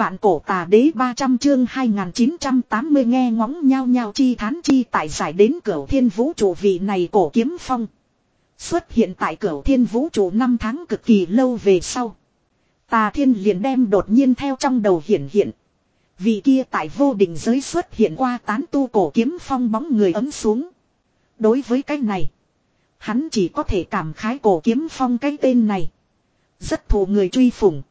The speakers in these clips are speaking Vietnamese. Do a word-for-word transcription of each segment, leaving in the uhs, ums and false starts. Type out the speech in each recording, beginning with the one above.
Vạn cổ tà đế ba trăm chương hai nghìn chín trăm tám mươi nghe ngóng nhau nhau chi thán chi tại giải đến Cửu Thiên Vũ trụ vị này cổ kiếm phong. Xuất hiện tại Cửu Thiên Vũ trụ năm tháng cực kỳ lâu về sau. Tà Thiên liền đem đột nhiên theo trong đầu hiển hiện. Vị kia tại vô định giới xuất hiện qua tán tu cổ kiếm phong bóng người ấm xuống. Đối với cái này, hắn chỉ có thể cảm khái cổ kiếm phong cái tên này. Rất thù người truy phủng.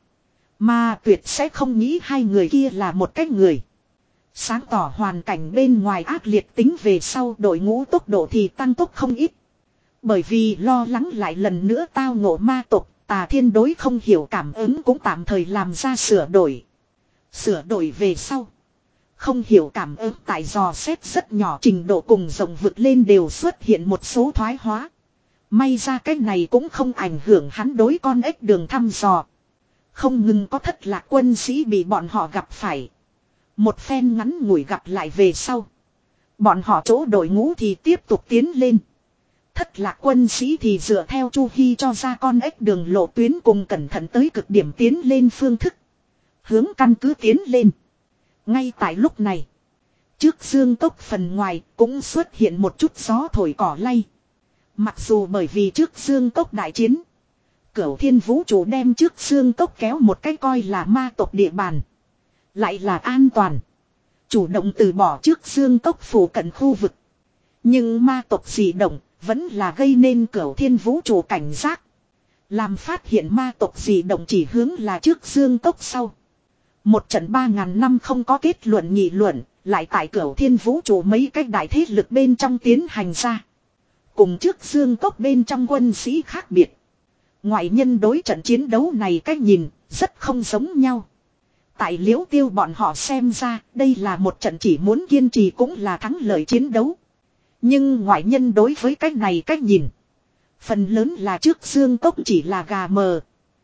Mà tuyệt sẽ không nghĩ hai người kia là một cái người. Sáng tỏ hoàn cảnh bên ngoài ác liệt tính về sau đội ngũ tốc độ thì tăng tốc không ít. Bởi vì lo lắng lại lần nữa tao ngộ ma tộc, Tà Thiên đối không hiểu cảm ứng cũng tạm thời làm ra sửa đổi. Sửa đổi về sau. Không hiểu cảm ứng tại dò xét rất nhỏ trình độ cùng rộng vực lên đều xuất hiện một số thoái hóa. May ra cái này cũng không ảnh hưởng hắn đối con ếch đường thăm dò. Không ngừng có thất lạc quân sĩ bị bọn họ gặp phải. Một phen ngắn ngủi gặp lại về sau. Bọn họ chỗ đội ngũ thì tiếp tục tiến lên. Thất lạc quân sĩ thì dựa theo Chu Hi cho ra con ếch đường lộ tuyến cùng cẩn thận tới cực điểm tiến lên phương thức. Hướng căn cứ tiến lên. Ngay tại lúc này. Trước dương cốc phần ngoài cũng xuất hiện một chút gió thổi cỏ lay. Mặc dù bởi vì trước dương cốc đại chiến. Cửu Thiên Vũ trụ đem trước xương cốc kéo một cái coi là ma tộc địa bàn. Lại là an toàn. Chủ động từ bỏ trước xương cốc phủ cận khu vực. Nhưng ma tộc dị động vẫn là gây nên Cửu Thiên Vũ trụ cảnh giác. Làm phát hiện ma tộc dị động chỉ hướng là trước xương cốc sau. Một trận ba ngàn năm không có kết luận nghị luận. Lại tại Cửu Thiên Vũ trụ mấy cái đại thế lực bên trong tiến hành ra. Cùng trước xương cốc bên trong quân sĩ khác biệt. Ngoại nhân đối trận chiến đấu này cách nhìn rất không giống nhau. Tại Liễu Tiêu bọn họ xem ra đây là một trận chỉ muốn kiên trì cũng là thắng lợi chiến đấu. Nhưng ngoại nhân đối với cách này cách nhìn. Phần lớn là trước xương cốc chỉ là gà mờ.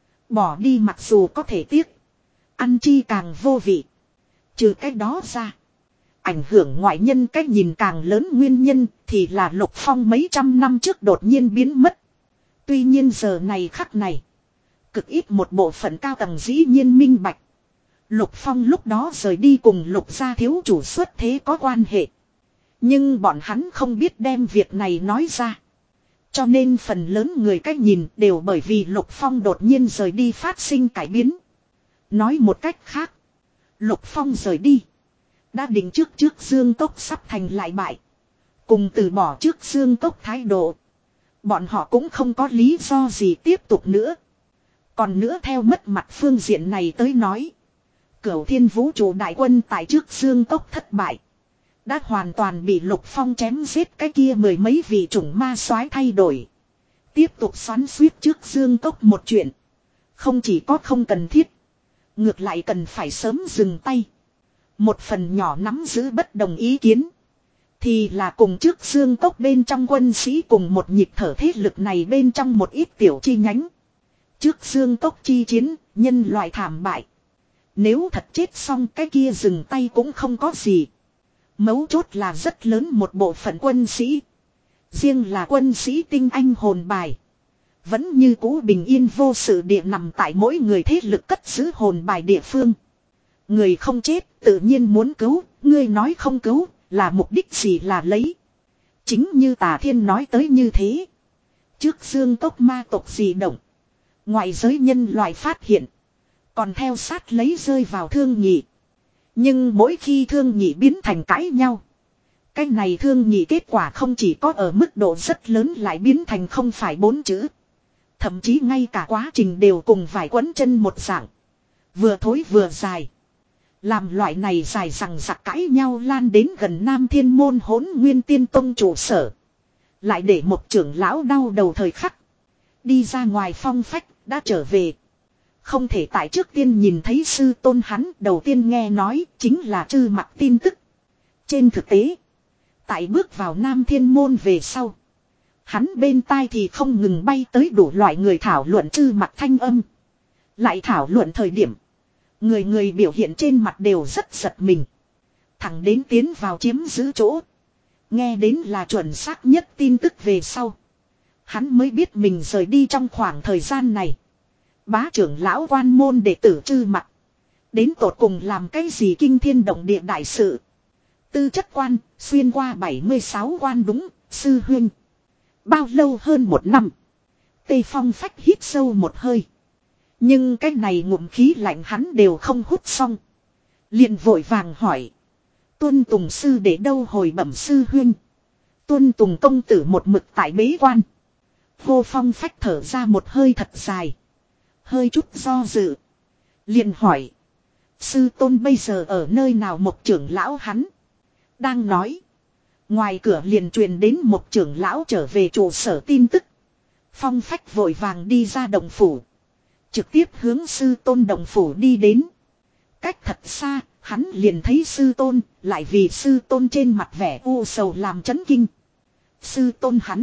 Bỏ đi mặc dù có thể tiếc. Ăn chi càng vô vị. Trừ cách đó ra. Ảnh hưởng ngoại nhân cách nhìn càng lớn nguyên nhân thì là Lục Phong mấy trăm năm trước đột nhiên biến mất. Tuy nhiên giờ này khắc này. Cực ít một bộ phận cao tầng dĩ nhiên minh bạch. Lục Phong lúc đó rời đi cùng Lục gia thiếu chủ xuất thế có quan hệ. Nhưng bọn hắn không biết đem việc này nói ra. Cho nên phần lớn người cách nhìn đều bởi vì Lục Phong đột nhiên rời đi phát sinh cải biến. Nói một cách khác. Lục Phong rời đi. Đã định trước trước dương cốc sắp thành lại bại. Cùng từ bỏ trước dương cốc thái độ. Bọn họ cũng không có lý do gì tiếp tục nữa. Còn nữa theo mất mặt phương diện này tới nói. Cửu Thiên Vũ trụ đại quân tại trước dương cốc thất bại. Đã hoàn toàn bị Lục Phong chém giết cái kia mười mấy vị chủng ma soái thay đổi. Tiếp tục xoắn suýt trước dương cốc một chuyện. Không chỉ có không cần thiết. Ngược lại cần phải sớm dừng tay. Một phần nhỏ nắm giữ bất đồng ý kiến. Thì là cùng trước xương cốc bên trong quân sĩ cùng một nhịp thở thế lực này bên trong một ít tiểu chi nhánh. Trước xương cốc chi chiến, nhân loại thảm bại. Nếu thật chết xong cái kia dừng tay cũng không có gì. Mấu chốt là rất lớn một bộ phận quân sĩ. Riêng là quân sĩ tinh anh hồn bài. Vẫn như cũ bình yên vô sự địa nằm tại mỗi người thế lực cất giữ hồn bài địa phương. Người không chết tự nhiên muốn cứu, ngươi nói không cứu. Là mục đích gì là lấy. Chính như Tà Thiên nói tới như thế. Trước dương cốc ma tộc dị động. Ngoại giới nhân loại phát hiện. Còn theo sát lấy rơi vào thương nhị. Nhưng mỗi khi thương nhị biến thành cãi nhau. Cái này thương nhị kết quả không chỉ có ở mức độ rất lớn lại biến thành không phải bốn chữ. Thậm chí ngay cả quá trình đều cùng vài quấn chân một dạng. Vừa thối vừa dài. Làm loại này dài rằng giặc cãi nhau lan đến gần Nam Thiên Môn Hỗn Nguyên Tiên Tông trụ sở. Lại để một trưởng lão đau đầu thời khắc. Đi ra ngoài phong phách, đã trở về. Không thể tại trước tiên nhìn thấy sư tôn hắn, đầu tiên nghe nói chính là Trư Mặc tin tức. Trên thực tế, tại bước vào Nam Thiên Môn về sau. Hắn bên tai thì không ngừng bay tới đủ loại người thảo luận Trư Mặc thanh âm. Lại thảo luận thời điểm. Người người biểu hiện trên mặt đều rất giật mình. Thẳng đến tiến vào chiếm giữ chỗ. Nghe đến là chuẩn xác nhất tin tức về sau. Hắn mới biết mình rời đi trong khoảng thời gian này. Bá trưởng lão quan môn đệ tử Trư Mặc Đến tột cùng làm cái gì kinh thiên động địa đại sự. Tư chất quan, xuyên qua bảy mươi sáu quan đúng, sư huynh. Bao lâu hơn một năm. Tây Phong Phách hít sâu một hơi. Nhưng cái này ngụm khí lạnh hắn đều không hút xong. Liền vội vàng hỏi. Tuân Tùng sư để đâu hồi bẩm sư huynh. Tuân Tùng công tử một mực tại bế quan. Vô Phong Phách thở ra một hơi thật dài. Hơi chút do dự. Liền hỏi. Sư tôn bây giờ ở nơi nào một trưởng lão hắn. Đang nói. Ngoài cửa liền truyền đến một trưởng lão trở về trụ sở tin tức. Phong Phách vội vàng đi ra động phủ. Trực tiếp hướng sư tôn động phủ đi đến. Cách thật xa, hắn liền thấy sư tôn, lại vì sư tôn trên mặt vẻ u sầu làm chấn kinh. Sư tôn hắn.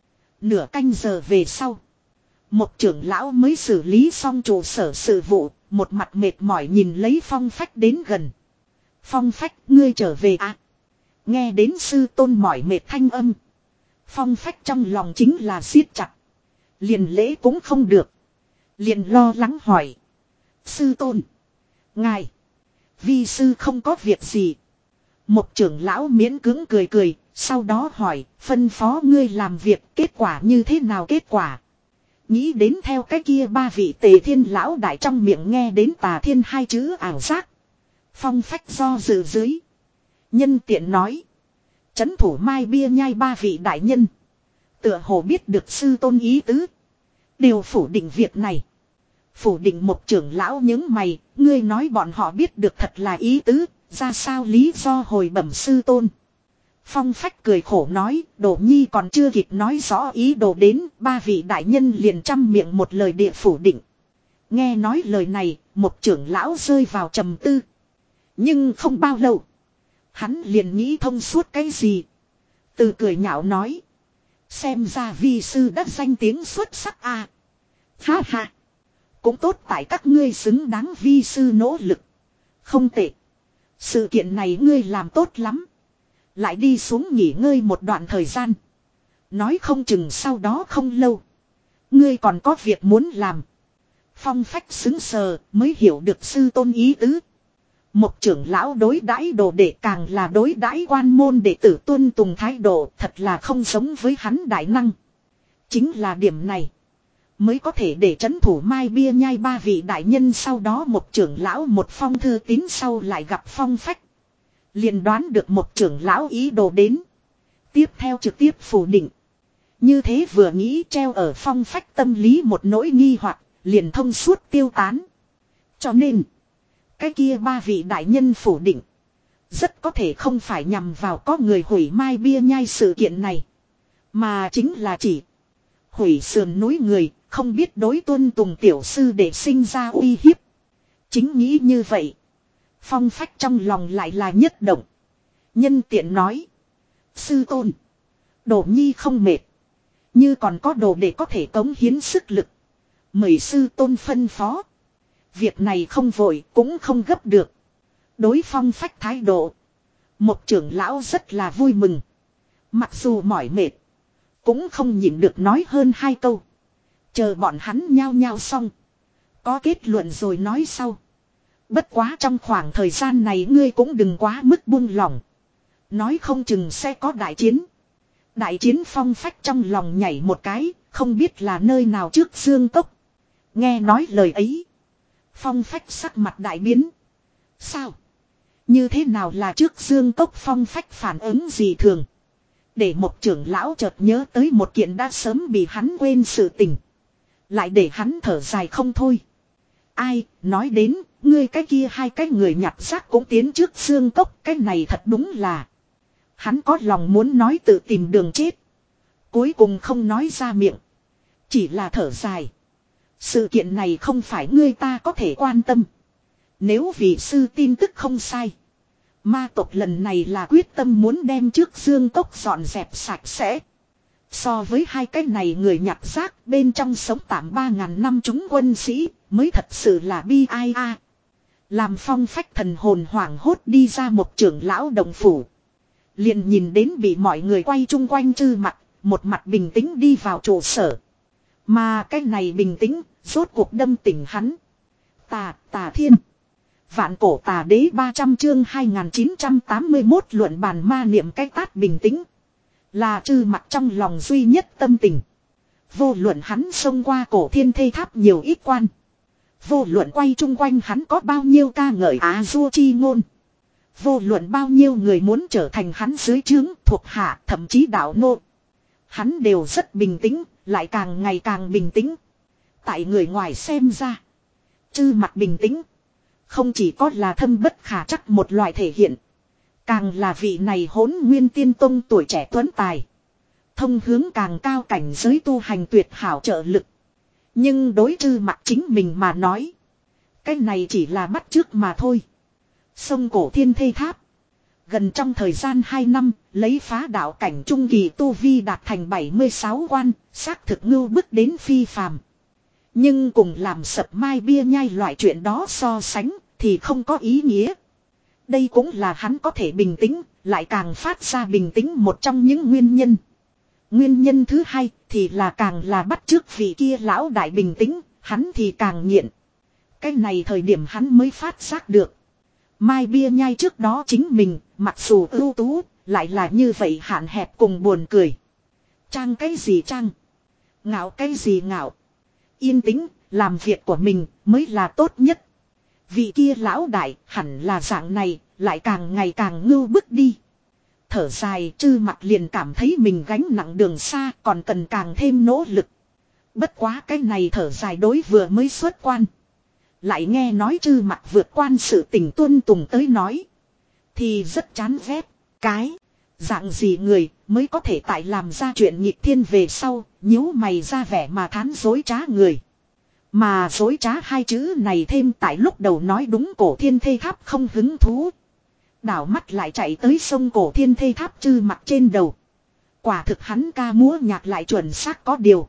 Nửa canh giờ về sau. Một trưởng lão mới xử lý xong trụ sở sự vụ, một mặt mệt mỏi nhìn lấy Phong Phách đến gần. Phong Phách, ngươi trở về à? Nghe đến sư tôn mỏi mệt thanh âm. Phong Phách trong lòng chính là siết chặt. Liền lễ cũng không được. Liền lo lắng hỏi. Sư tôn. Ngài. Vi sư không có việc gì. Một trưởng lão miễn cưỡng cười cười. Sau đó hỏi. Phân phó ngươi làm việc. Kết quả như thế nào kết quả. Nghĩ đến theo cái kia ba vị Tề Thiên lão đại trong miệng nghe đến Tà Thiên hai chữ ảo giác. Phong Phách do dự dưới. Nhân tiện nói. Chấn thủ mai bia nhai ba vị đại nhân. Tựa hồ biết được sư tôn ý tứ. Đều phủ định việc này. Phủ định một trưởng lão những mày. Ngươi nói bọn họ biết được thật là ý tứ. Ra sao lý do hồi bẩm sư tôn. Phong Phách cười khổ nói. Đỗ nhi còn chưa kịp nói rõ ý đồ đến. Ba vị đại nhân liền trăm miệng một lời địa phủ định. Nghe nói lời này. Một trưởng lão rơi vào trầm tư. Nhưng không bao lâu. Hắn liền nghĩ thông suốt cái gì. Từ cười nhạo nói. Xem ra vi sư đã danh tiếng xuất sắc a. À. Ha ha. Cũng tốt tại các ngươi xứng đáng vi sư nỗ lực. Không tệ. Sự kiện này ngươi làm tốt lắm. Lại đi xuống nghỉ ngơi một đoạn thời gian. Nói không chừng sau đó không lâu. Ngươi còn có việc muốn làm. Phong Phách xứng sờ mới hiểu được sư tôn ý tứ. Một trưởng lão đối đãi đồ đệ càng là đối đãi quan môn đệ tử tuân tùng thái độ thật là không giống với hắn đại năng. Chính là điểm này. Mới có thể để trấn thủ mai bia nhai ba vị đại nhân sau đó một trưởng lão một phong thư tín sau lại gặp Phong Phách. Liền đoán được một trưởng lão ý đồ đến. Tiếp theo trực tiếp phủ định. Như thế vừa nghĩ treo ở Phong Phách tâm lý một nỗi nghi hoặc liền thông suốt tiêu tán. Cho nên. Cái kia ba vị đại nhân phủ định. Rất có thể không phải nhằm vào có người hủy mai bia nhai sự kiện này. Mà chính là chỉ. Hủy sườn núi người. Không biết đối tuân tùng tiểu sư để sinh ra uy hiếp. Chính nghĩ như vậy. Phong Phách trong lòng lại là nhất động. Nhân tiện nói. Sư tôn. Đỗ nhi không mệt. Như còn có đồ để có thể cống hiến sức lực. Mời sư tôn phân phó. Việc này không vội cũng không gấp được. Đối Phong Phách thái độ. Một trưởng lão rất là vui mừng. Mặc dù mỏi mệt. Cũng không nhịn được nói hơn hai câu. Chờ bọn hắn nhao nhao xong. Có kết luận rồi nói sau. Bất quá trong khoảng thời gian này ngươi cũng đừng quá mức buông lỏng. Nói không chừng sẽ có đại chiến. Đại chiến Phong Phách trong lòng nhảy một cái. Không biết là nơi nào trước Dương Cốc. Nghe nói lời ấy. Phong Phách sắc mặt đại biến. Sao? Như thế nào là trước Dương Cốc Phong Phách phản ứng gì thường. Để một trưởng lão chợt nhớ tới một kiện đã sớm bị hắn quên sự tình. Lại để hắn thở dài không thôi. Ai, nói đến, ngươi cái kia hai cái người nhặt rác cũng tiến trước Dương Cốc. Cái này thật đúng là. Hắn có lòng muốn nói tự tìm đường chết. Cuối cùng không nói ra miệng. Chỉ là thở dài. Sự kiện này không phải ngươi ta có thể quan tâm. Nếu vị sư tin tức không sai. Ma tộc lần này là quyết tâm muốn đem trước Dương Cốc dọn dẹp sạch sẽ. So với hai cái này người nhặt rác bên trong sống tạm ba ngàn năm chúng quân sĩ mới thật sự là bi ai a. Làm Phong Phách thần hồn hoảng hốt đi ra một trưởng lão đồng phủ. Liền nhìn đến bị mọi người quay chung quanh chư mặt, một mặt bình tĩnh đi vào trụ sở. Mà cái này bình tĩnh, rốt cuộc đâm tỉnh hắn. Tà, Tà Thiên. Vạn cổ tà đế ba trăm chương hai nghìn chín trăm tám mươi mốt luận bàn ma niệm cái tát bình tĩnh. Là Trư Mặc trong lòng duy nhất tâm tình. Vô luận hắn xông qua cổ thiên thê tháp nhiều ít quan. Vô luận quay chung quanh hắn có bao nhiêu ca ngợi á du chi ngôn. Vô luận bao nhiêu người muốn trở thành hắn dưới trướng thuộc hạ thậm chí đạo nô. Hắn đều rất bình tĩnh, lại càng ngày càng bình tĩnh. Tại người ngoài xem ra, Trư Mặc bình tĩnh không chỉ có là thâm bất khả trắc một loại thể hiện, càng là vị này Hỗn Nguyên Tiên Tông tuổi trẻ tuấn tài, thông hướng càng cao cảnh giới tu hành tuyệt hảo trợ lực. Nhưng đối Trư Mặc chính mình mà nói, cái này chỉ là bắt chước mà thôi. Sông cổ thiên thê tháp, gần trong thời gian hai năm, lấy phá đạo cảnh trung kỳ tu vi đạt thành bảy mươi sáu quan, xác thực ngưu bức đến phi phàm. Nhưng cùng làm sập mai bia nhai loại chuyện đó so sánh thì không có ý nghĩa. Đây cũng là hắn có thể bình tĩnh, lại càng phát ra bình tĩnh một trong những nguyên nhân. Nguyên nhân thứ hai thì là càng là bắt chước vị kia lão đại bình tĩnh, hắn thì càng nghiện. Cái này thời điểm hắn mới phát giác được. Mai bia nhai trước đó chính mình, mặc dù ưu tú, lại là như vậy hạn hẹp cùng buồn cười. Trang cái gì trang? Ngạo cái gì ngạo? Yên tĩnh, làm việc của mình mới là tốt nhất. Vị kia lão đại hẳn là dạng này, lại càng ngày càng ngưu bức đi. Thở dài, Trư Mặc liền cảm thấy mình gánh nặng đường xa, còn cần càng thêm nỗ lực. Bất quá cái này thở dài đối vừa mới xuất quan. Lại nghe nói Trư Mặc vượt quan sự tình tuân tùng tới nói, thì rất chán ghét. Cái dạng gì người mới có thể tại làm ra chuyện nghịch thiên về sau, nhíu mày ra vẻ mà thán dối trá người. Mà dối trá hai chữ này thêm tại lúc đầu nói đúng cổ thiên thê tháp không hứng thú. Đảo mắt lại chạy tới sông cổ thiên thê tháp Trư Mặc trên đầu. Quả thực hắn ca múa nhạc lại chuẩn xác có điều.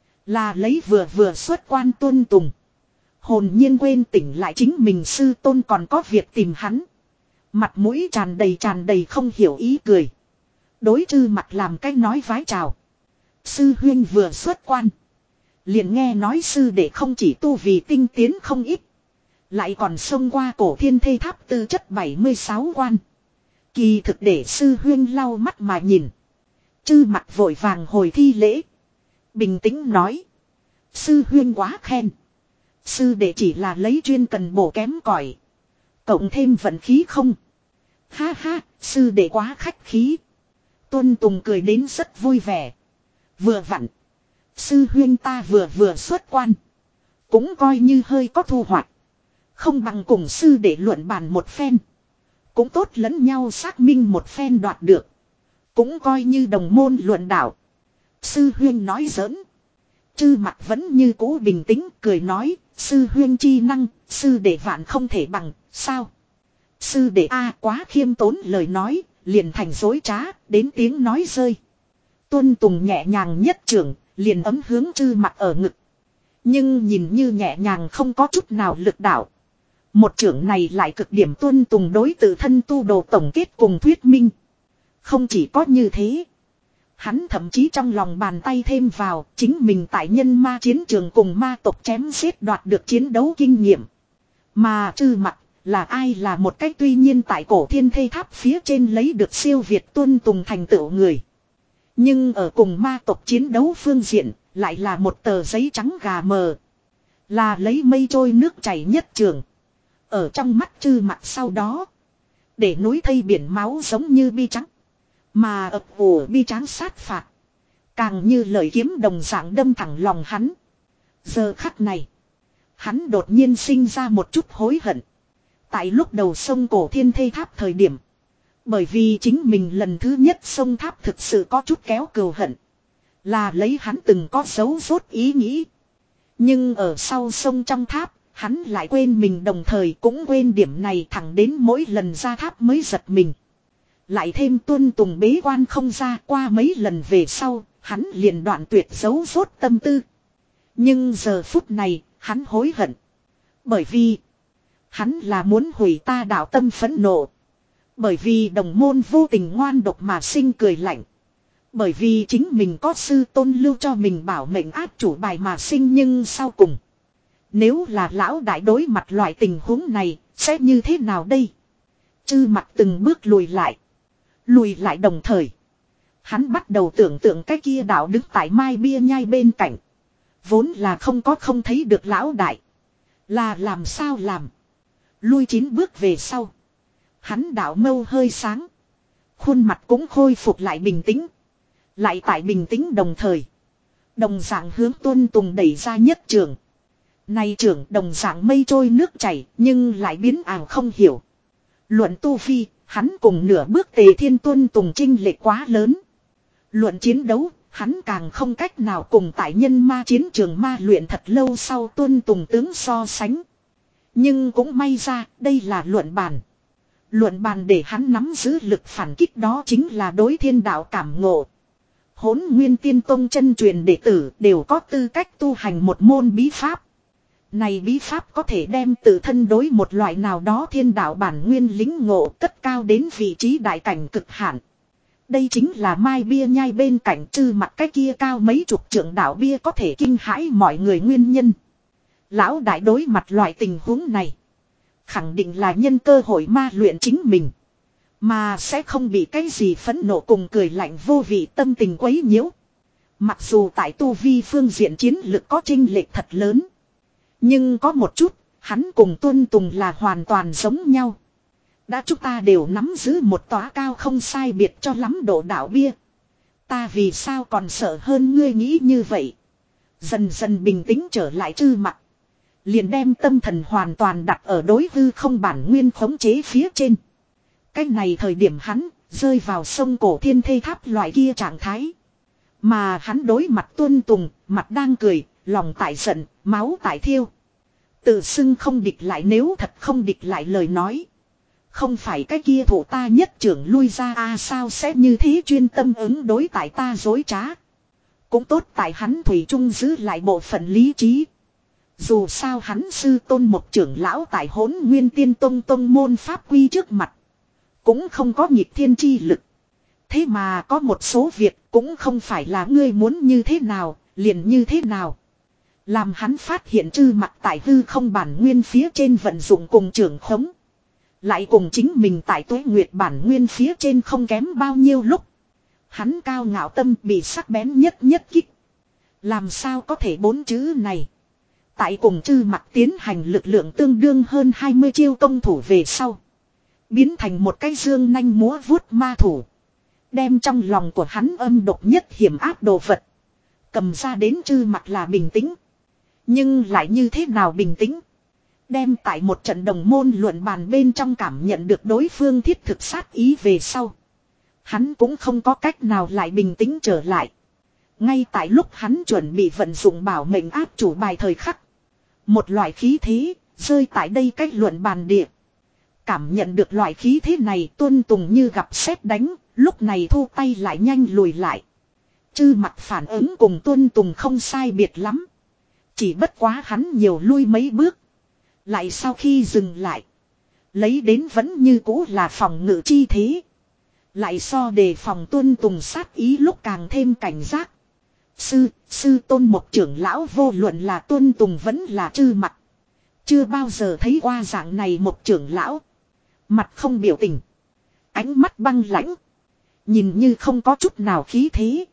Là lấy vừa vừa xuất quan tuân tùng. Hồn nhiên quên tỉnh lại chính mình sư tôn còn có việc tìm hắn. Mặt mũi tràn đầy tràn đầy không hiểu ý cười. Đối Trư Mặc làm cách nói vái chào. Sư huyên vừa xuất quan, liền nghe nói sư đệ không chỉ tu vì tinh tiến không ít, lại còn xông qua cổ thiên thê tháp tư chất bảy mươi sáu quan. Kỳ thực để sư huyên lau mắt mà nhìn. Trư Mặc vội vàng hồi thi lễ, bình tĩnh nói: sư huyên quá khen. Sư đệ chỉ là lấy chuyên cần bổ kém cỏi, cộng thêm vận khí không. Ha ha, sư đệ quá khách khí. Tuân Tùng cười đến rất vui vẻ. Vừa vặn, sư huyên ta vừa vừa xuất quan, cũng coi như hơi có thu hoạch. Không bằng cùng sư để luận bàn một phen, cũng tốt lẫn nhau xác minh một phen đoạt được, cũng coi như đồng môn luận đạo. Sư huyên nói giỡn. Trư Mặc vẫn như cũ bình tĩnh cười nói: sư huyên chi năng, sư đệ vạn không thể bằng, sao? Sư đệ a quá khiêm tốn lời nói, liền thành dối trá, đến tiếng nói rơi. Tuân Tùng nhẹ nhàng nhất trưởng, liền ấm hướng Trư Mặc ở ngực. Nhưng nhìn như nhẹ nhàng không có chút nào lực đạo. Một trưởng này lại cực điểm Tuân Tùng đối tự thân tu đồ tổng kết cùng thuyết minh. Không chỉ có như thế, hắn thậm chí trong lòng bàn tay thêm vào chính mình tại nhân ma chiến trường cùng ma tộc chém giết đoạt được chiến đấu kinh nghiệm. Mà Trư Mặc là ai, là một cách tuy nhiên tại cổ thiên thê tháp phía trên lấy được siêu việt Tuân Tùng thành tựu người. Nhưng ở cùng ma tộc chiến đấu phương diện, lại là một tờ giấy trắng gà mờ. Là lấy mây trôi nước chảy nhất trường. Ở trong mắt Trư Mặc sau đó, để núi thây biển máu giống như bi trắng. Mà ập ủ bi tráng sát phạt, càng như lời kiếm đồng dạng đâm thẳng lòng hắn. Giờ khắc này, hắn đột nhiên sinh ra một chút hối hận. Tại lúc đầu sông cổ thiên thê tháp thời điểm, bởi vì chính mình lần thứ nhất sông tháp thực sự có chút kéo cừu hận, là lấy hắn từng có dấu rốt ý nghĩ. Nhưng ở sau sông trong tháp, hắn lại quên mình, đồng thời cũng quên điểm này, thẳng đến mỗi lần ra tháp mới giật mình. Lại thêm Tuân Tùng bế quan không ra, qua mấy lần về sau, hắn liền đoạn tuyệt dấu rốt tâm tư. Nhưng giờ phút này, hắn hối hận. Bởi vì hắn là muốn hủy ta đạo tâm phẫn nộ. Bởi vì đồng môn vô tình ngoan độc mà sinh cười lạnh. Bởi vì chính mình có sư tôn lưu cho mình bảo mệnh áp chủ bài mà sinh. Nhưng sau cùng, nếu là lão đại đối mặt loại tình huống này, Sẽ như thế nào đây? Chư Mặc từng bước lùi lại. Lùi lại đồng thời. Hắn bắt đầu tưởng tượng cái kia đạo đứng tại mai bia nhai bên cạnh. Vốn là không có không thấy được lão đại. Là làm sao làm. Lui chín bước về sau. Hắn đạo mâu hơi sáng. Khuôn mặt cũng khôi phục lại bình tĩnh. Lại tại bình tĩnh đồng thời. Đồng dạng hướng Tuân Tùng đẩy ra nhất trường. Này trưởng đồng dạng mây trôi nước chảy nhưng lại biến ảo không hiểu. Luận tu vi, hắn cùng nửa bước Tề Thiên Tuân Tùng chênh lệch quá lớn. Luận chiến đấu, hắn càng không cách nào cùng tại nhân ma chiến trường ma luyện thật lâu sau Tuân Tùng tướng so sánh. Nhưng cũng may ra, đây là luận bàn. Luận bàn để hắn nắm giữ lực phản kích đó chính là đối thiên đạo cảm ngộ. Hỗn Nguyên Tiên Tông chân truyền đệ tử đều có tư cách tu hành một môn bí pháp. Này bí pháp có thể đem tự thân đối một loại nào đó thiên đạo bản nguyên lính ngộ cất cao đến vị trí đại cảnh cực hạn. Đây chính là mai bia nhai bên cạnh Chư Mặc cái kia cao mấy chục trượng đạo bia có thể kinh hãi mọi người nguyên nhân. Lão đại đối mặt loại tình huống này. Khẳng định là nhân cơ hội ma luyện chính mình. Mà sẽ không bị cái gì phẫn nộ cùng cười lạnh vô vị tâm tình quấy nhiễu. Mặc dù tại tu vi phương diện chiến lực có chênh lệch thật lớn. Nhưng có một chút, hắn cùng Tuân Tùng là hoàn toàn giống nhau. Đã chúng ta đều nắm giữ một tòa cao không sai biệt cho lắm độ đạo bia. Ta vì sao còn sợ hơn ngươi nghĩ như vậy. Dần dần bình tĩnh trở lại Chư Mặc. Liền đem tâm thần hoàn toàn đặt ở đối hư không bản nguyên khống chế phía trên. Cái này thời điểm hắn rơi vào sông cổ thiên thê tháp loại kia trạng thái. Mà hắn đối mặt Tuân Tùng, mặt đang cười, lòng tại giận, máu tại thiêu. Tự xưng không địch lại nếu thật không địch lại lời nói. Không phải cái kia thủ ta nhất trưởng lui ra a à, sao sẽ như thế chuyên tâm ứng đối tại ta dối trá. Cũng tốt tại hắn thủy chung giữ lại bộ phận lý trí. Dù sao hắn sư tôn một trưởng lão tại Hỗn Nguyên Tiên Tông tông môn pháp quy trước mặt. Cũng không có nhịp thiên chi lực. Thế mà có một số việc cũng không phải là ngươi muốn như thế nào, liền như thế nào. Làm hắn phát hiện Chư Mặc tại hư không bản nguyên phía trên vận dụng cùng trưởng khống. Lại cùng chính mình tại Tuế Nguyệt bản nguyên phía trên không kém bao nhiêu lúc. Hắn cao ngạo tâm bị sắc bén nhất nhất kích. Làm sao có thể bốn chữ này. Tại cùng Chư Mặc tiến hành lực lượng tương đương hơn hai mươi chiêu công thủ về sau. Biến thành một cái dương nanh múa vuốt ma thủ. Đem trong lòng của hắn âm độc nhất hiểm áp đồ vật. Cầm ra đến Chư Mặc là bình tĩnh. Nhưng lại như thế nào bình tĩnh. Đem tại một trận đồng môn luận bàn bên trong cảm nhận được đối phương thiết thực sát ý về sau. Hắn cũng không có cách nào lại bình tĩnh trở lại. Ngay tại lúc hắn chuẩn bị vận dụng bảo mệnh áp chủ bài thời khắc. Một loại khí thế rơi tại đây cách luận bàn địa. Cảm nhận được loại khí thế này Tuân Tùng như gặp sét đánh. Lúc này thu tay lại nhanh lùi lại. Chư Mặc phản ứng cùng Tuân Tùng không sai biệt lắm. Chỉ bất quá hắn nhiều lui mấy bước. Lại sau khi dừng lại. Lấy đến vẫn như cũ là phòng ngự chi thế. Lại so đề phòng Tuân Tùng sát ý lúc càng thêm cảnh giác. Sư, sư tôn một trưởng lão vô luận là Tuân Tùng vẫn là Chư Mặc. Chưa bao giờ thấy qua dạng này một trưởng lão. Mặt không biểu tình. Ánh mắt băng lãnh. Nhìn như không có chút nào khí thế.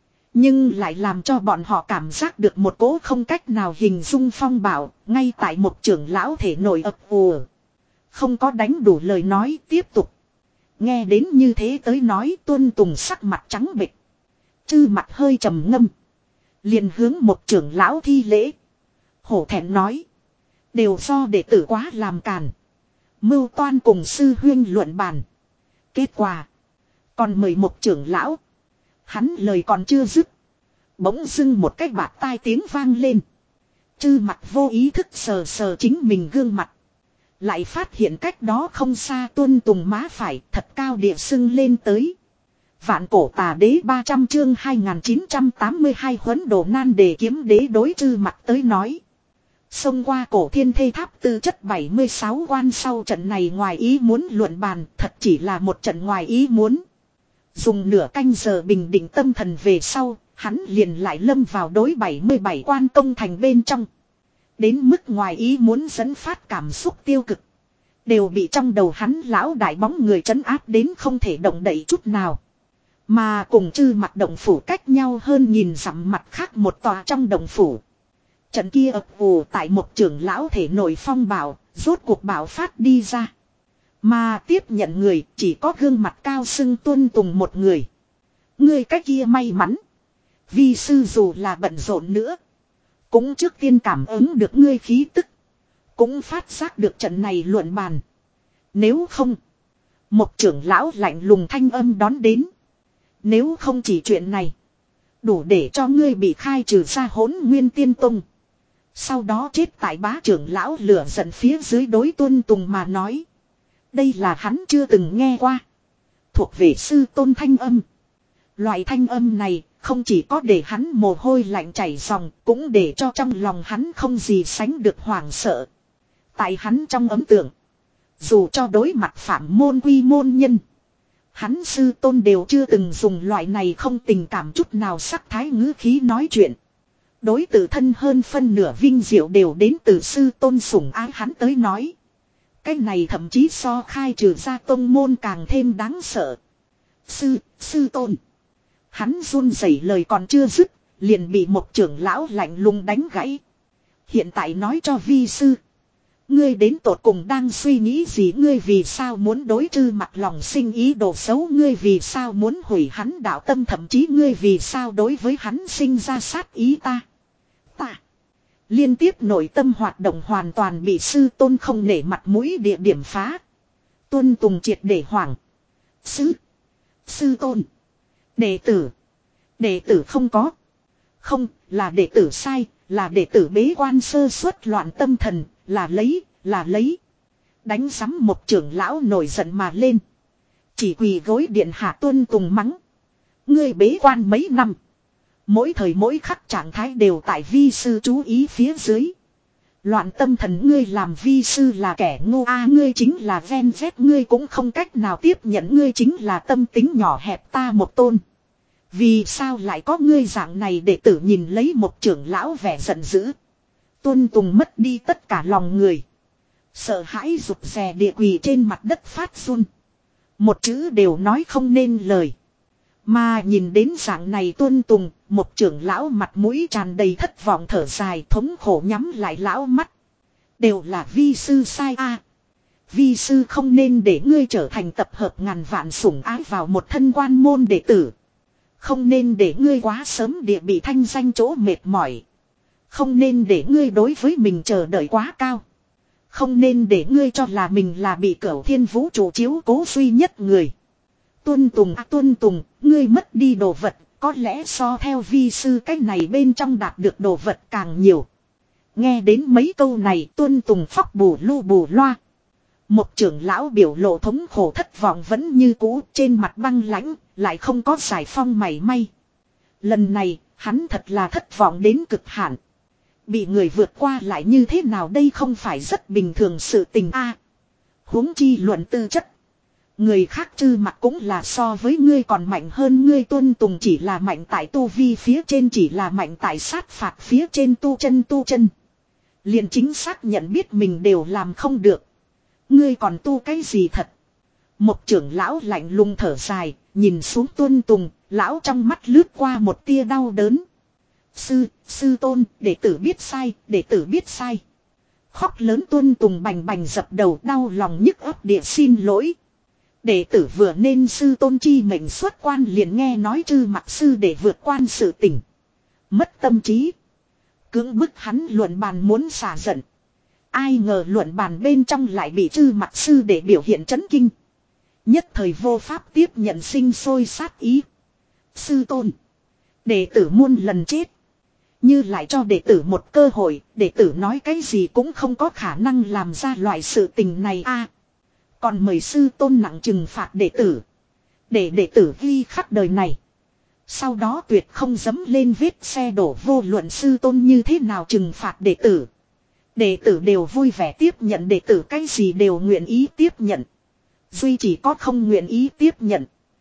Nhưng lại làm cho bọn họ cảm giác được một cỗ không cách nào hình dung phong bạo. Ngay tại một trưởng lão thể nổi ập ùa. Không có đánh đủ lời nói tiếp tục. Nghe đến như thế tới nói Tuân Tùng sắc mặt trắng bệch. Chư Mặc hơi trầm ngâm. Liền hướng một trưởng lão thi lễ. Hổ thẹn nói. Đều do đệ tử quá làm càn. Mưu toan cùng sư huyên luận bàn. Kết quả. Còn mời một trưởng lão. Hắn lời còn chưa dứt. Bỗng dưng một cái bạt tai tiếng vang lên. Chư Mặc vô ý thức sờ sờ chính mình gương mặt. Lại phát hiện cách đó không xa Tuân Tùng má phải thật cao địa sưng lên tới. Vạn cổ tà đế ba trăm chương hai nghìn chín trăm tám mươi hai huấn đồ nan đề kiếm đế đối Chư Mặc tới nói. Xông qua cổ thiên thê tháp tư chất bảy mươi sáu quan sau trận này ngoài ý muốn luận bàn thật chỉ là một trận ngoài ý muốn. Dùng nửa canh giờ bình định tâm thần về sau, hắn liền lại lâm vào đối bảy mươi bảy quan công thành bên trong. Đến mức ngoài ý muốn dẫn phát cảm xúc tiêu cực. Đều bị trong đầu hắn lão đại bóng người trấn áp đến không thể động đậy chút nào. Mà cùng chư mặt động phủ cách nhau hơn nhìn dặm mặt khác một tòa trong động phủ. Trận kia ập ù tại một trưởng lão thể nội phong bảo, rốt cuộc bảo phát đi ra. Mà tiếp nhận người chỉ có gương mặt cao sưng Tuân Tùng một người. Ngươi cái kia may mắn. Vi sư dù là bận rộn nữa. Cũng trước tiên cảm ứng được ngươi khí tức. Cũng phát giác được trận này luận bàn. Nếu không. Một trưởng lão lạnh lùng thanh âm đón đến. Nếu không chỉ chuyện này. Đủ để cho ngươi bị khai trừ ra Hỗn Nguyên Tiên Tông. Sau đó chết tại bá trưởng lão lửa giận phía dưới đối Tuân Tùng mà nói. Đây là hắn chưa từng nghe qua. Thuộc về sư tôn thanh âm. Loại thanh âm này không chỉ có để hắn mồ hôi lạnh chảy ròng, cũng để cho trong lòng hắn không gì sánh được hoảng sợ. Tại hắn trong ấn tượng. Dù cho đối mặt phạm môn quy môn nhân. Hắn sư tôn đều chưa từng dùng loại này không tình cảm chút nào sắc thái ngữ khí nói chuyện. Đối tự thân hơn phân nửa vinh diệu đều đến từ sư tôn sủng ái hắn tới nói. Cái này thậm chí so khai trừ ra tông môn càng thêm đáng sợ. Sư, sư tôn. Hắn run rẩy lời còn chưa dứt, liền bị một trưởng lão lạnh lùng đánh gãy. Hiện tại nói cho vi sư. Ngươi đến tột cùng đang suy nghĩ gì, ngươi vì sao muốn đối trư mặt lòng sinh ý đồ xấu, ngươi vì sao muốn hủy hắn đạo tâm, thậm chí ngươi vì sao đối với hắn sinh ra sát ý ta. Ta. Liên tiếp nội tâm hoạt động hoàn toàn bị sư tôn không nể mặt mũi địa điểm phá. Tuân Tùng triệt để hoảng. Sư. Sư tôn. Đệ tử. Đệ tử không có. Không, là đệ tử sai, là đệ tử bế quan sơ suất loạn tâm thần, là lấy, là lấy. Đánh sắm một trưởng lão nổi giận mà lên. Chỉ quỳ gối điện hạ Tuân Tùng mắng. Ngươi bế quan mấy năm. Mỗi thời mỗi khắc trạng thái đều tại vi sư chú ý phía dưới. Loạn tâm thần ngươi làm vi sư là kẻ ngu a à, ngươi chính là ven vét, ngươi cũng không cách nào tiếp nhận, ngươi chính là tâm tính nhỏ hẹp ta một tôn. Vì sao lại có ngươi dạng này đệ tử, nhìn lấy một trưởng lão vẻ giận dữ. Tuân Tùng mất đi tất cả lòng người. Sợ hãi rụt rè địa quỳ trên mặt đất phát run. Một chữ đều nói không nên lời. Mà nhìn đến dạng này Tuân Tùng, một trưởng lão mặt mũi tràn đầy thất vọng thở dài, thống khổ nhắm lại lão mắt. Đều là vi sư sai a à. Vi sư không nên để ngươi trở thành tập hợp ngàn vạn sủng ái vào một thân quan môn đệ tử. Không nên để ngươi quá sớm địa bị thanh danh chỗ mệt mỏi. Không nên để ngươi đối với mình chờ đợi quá cao. Không nên để ngươi cho là mình là bị Cửu Thiên Vũ Trụ chiếu cố duy nhất người. Tuân Tùng à Tuân Tùng, ngươi mất đi đồ vật, có lẽ so theo vi sư cách này bên trong đạt được đồ vật càng nhiều. Nghe đến mấy câu này Tuân Tùng phóc bù lu bù loa. Một trưởng lão biểu lộ thống khổ thất vọng vẫn như cũ, trên mặt băng lãnh, lại không có giải phong mảy may. Lần này, hắn thật là thất vọng đến cực hạn. Bị người vượt qua lại như thế nào, đây không phải rất bình thường sự tình a. Huống chi luận tư chất. Người khác trư mặt cũng là so với ngươi còn mạnh hơn ngươi. Tuân Tùng chỉ là mạnh tại tu vi phía trên, chỉ là mạnh tại sát phạt phía trên, tu chân tu chân. Liền chính xác nhận biết mình đều làm không được. Ngươi còn tu cái gì thật? Một trưởng lão lạnh lùng thở dài, nhìn xuống Tuân Tùng, lão trong mắt lướt qua một tia đau đớn. Sư, sư tôn, đệ tử biết sai, đệ tử biết sai. Khóc lớn Tuân Tùng bành bành dập đầu, đau lòng nhức ấp địa xin lỗi. Đệ tử vừa nên sư tôn chi mệnh xuất quan, liền nghe nói trư mặc sư để vượt quan sự tình. Mất tâm trí. Cưỡng bức hắn luận bàn muốn xả giận. Ai ngờ luận bàn bên trong lại bị trư mặc sư để biểu hiện chấn kinh. Nhất thời vô pháp tiếp nhận, sinh sôi sát ý. Sư tôn. Đệ tử muôn lần chết. Như lại cho đệ tử một cơ hội, đệ tử nói cái gì cũng không có khả năng làm ra loại sự tình này a. Còn mời sư tôn nặng trừng phạt đệ tử. Để đệ tử ghi khắc đời này. Sau đó tuyệt không dấm lên vết xe đổ, vô luận sư tôn như thế nào trừng phạt đệ tử. Đệ tử đều vui vẻ tiếp nhận, đệ tử cái gì đều nguyện ý tiếp nhận. Duy chỉ có không nguyện ý tiếp nhận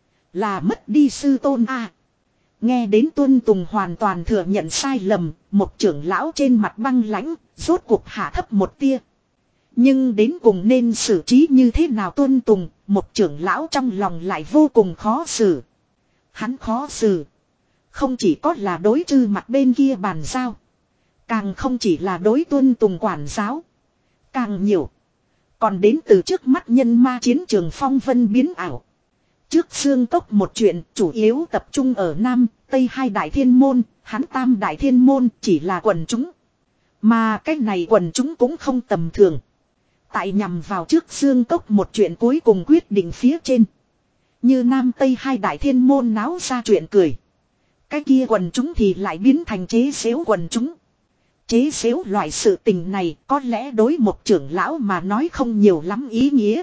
là mất đi sư tôn a. Nghe đến Tuân Tùng hoàn toàn thừa nhận sai lầm, một trưởng lão trên mặt băng lãnh, rốt cuộc hạ thấp một tia. Nhưng đến cùng nên xử trí như thế nào tuân tùng, một trưởng lão trong lòng lại vô cùng khó xử. Hắn khó xử. Không chỉ có là đối trư mặt bên kia bàn giao. Càng không chỉ là đối tuân tùng quản giáo. Càng nhiều. Còn đến từ trước mắt nhân ma chiến trường phong vân biến ảo. Trước xương cốc một chuyện chủ yếu tập trung ở Nam, Tây hai đại thiên môn, hắn tam đại thiên môn chỉ là quần chúng. Mà cái này quần chúng cũng không tầm thường. Tại nhằm vào trước xương cốc một chuyện cuối cùng quyết định phía trên. Như Nam Tây hai đại thiên môn náo ra chuyện cười. Cái kia quần chúng thì lại biến thành chế xếu quần chúng. Chế xếu loại sự tình này có lẽ đối một trưởng lão mà nói không nhiều lắm ý nghĩa.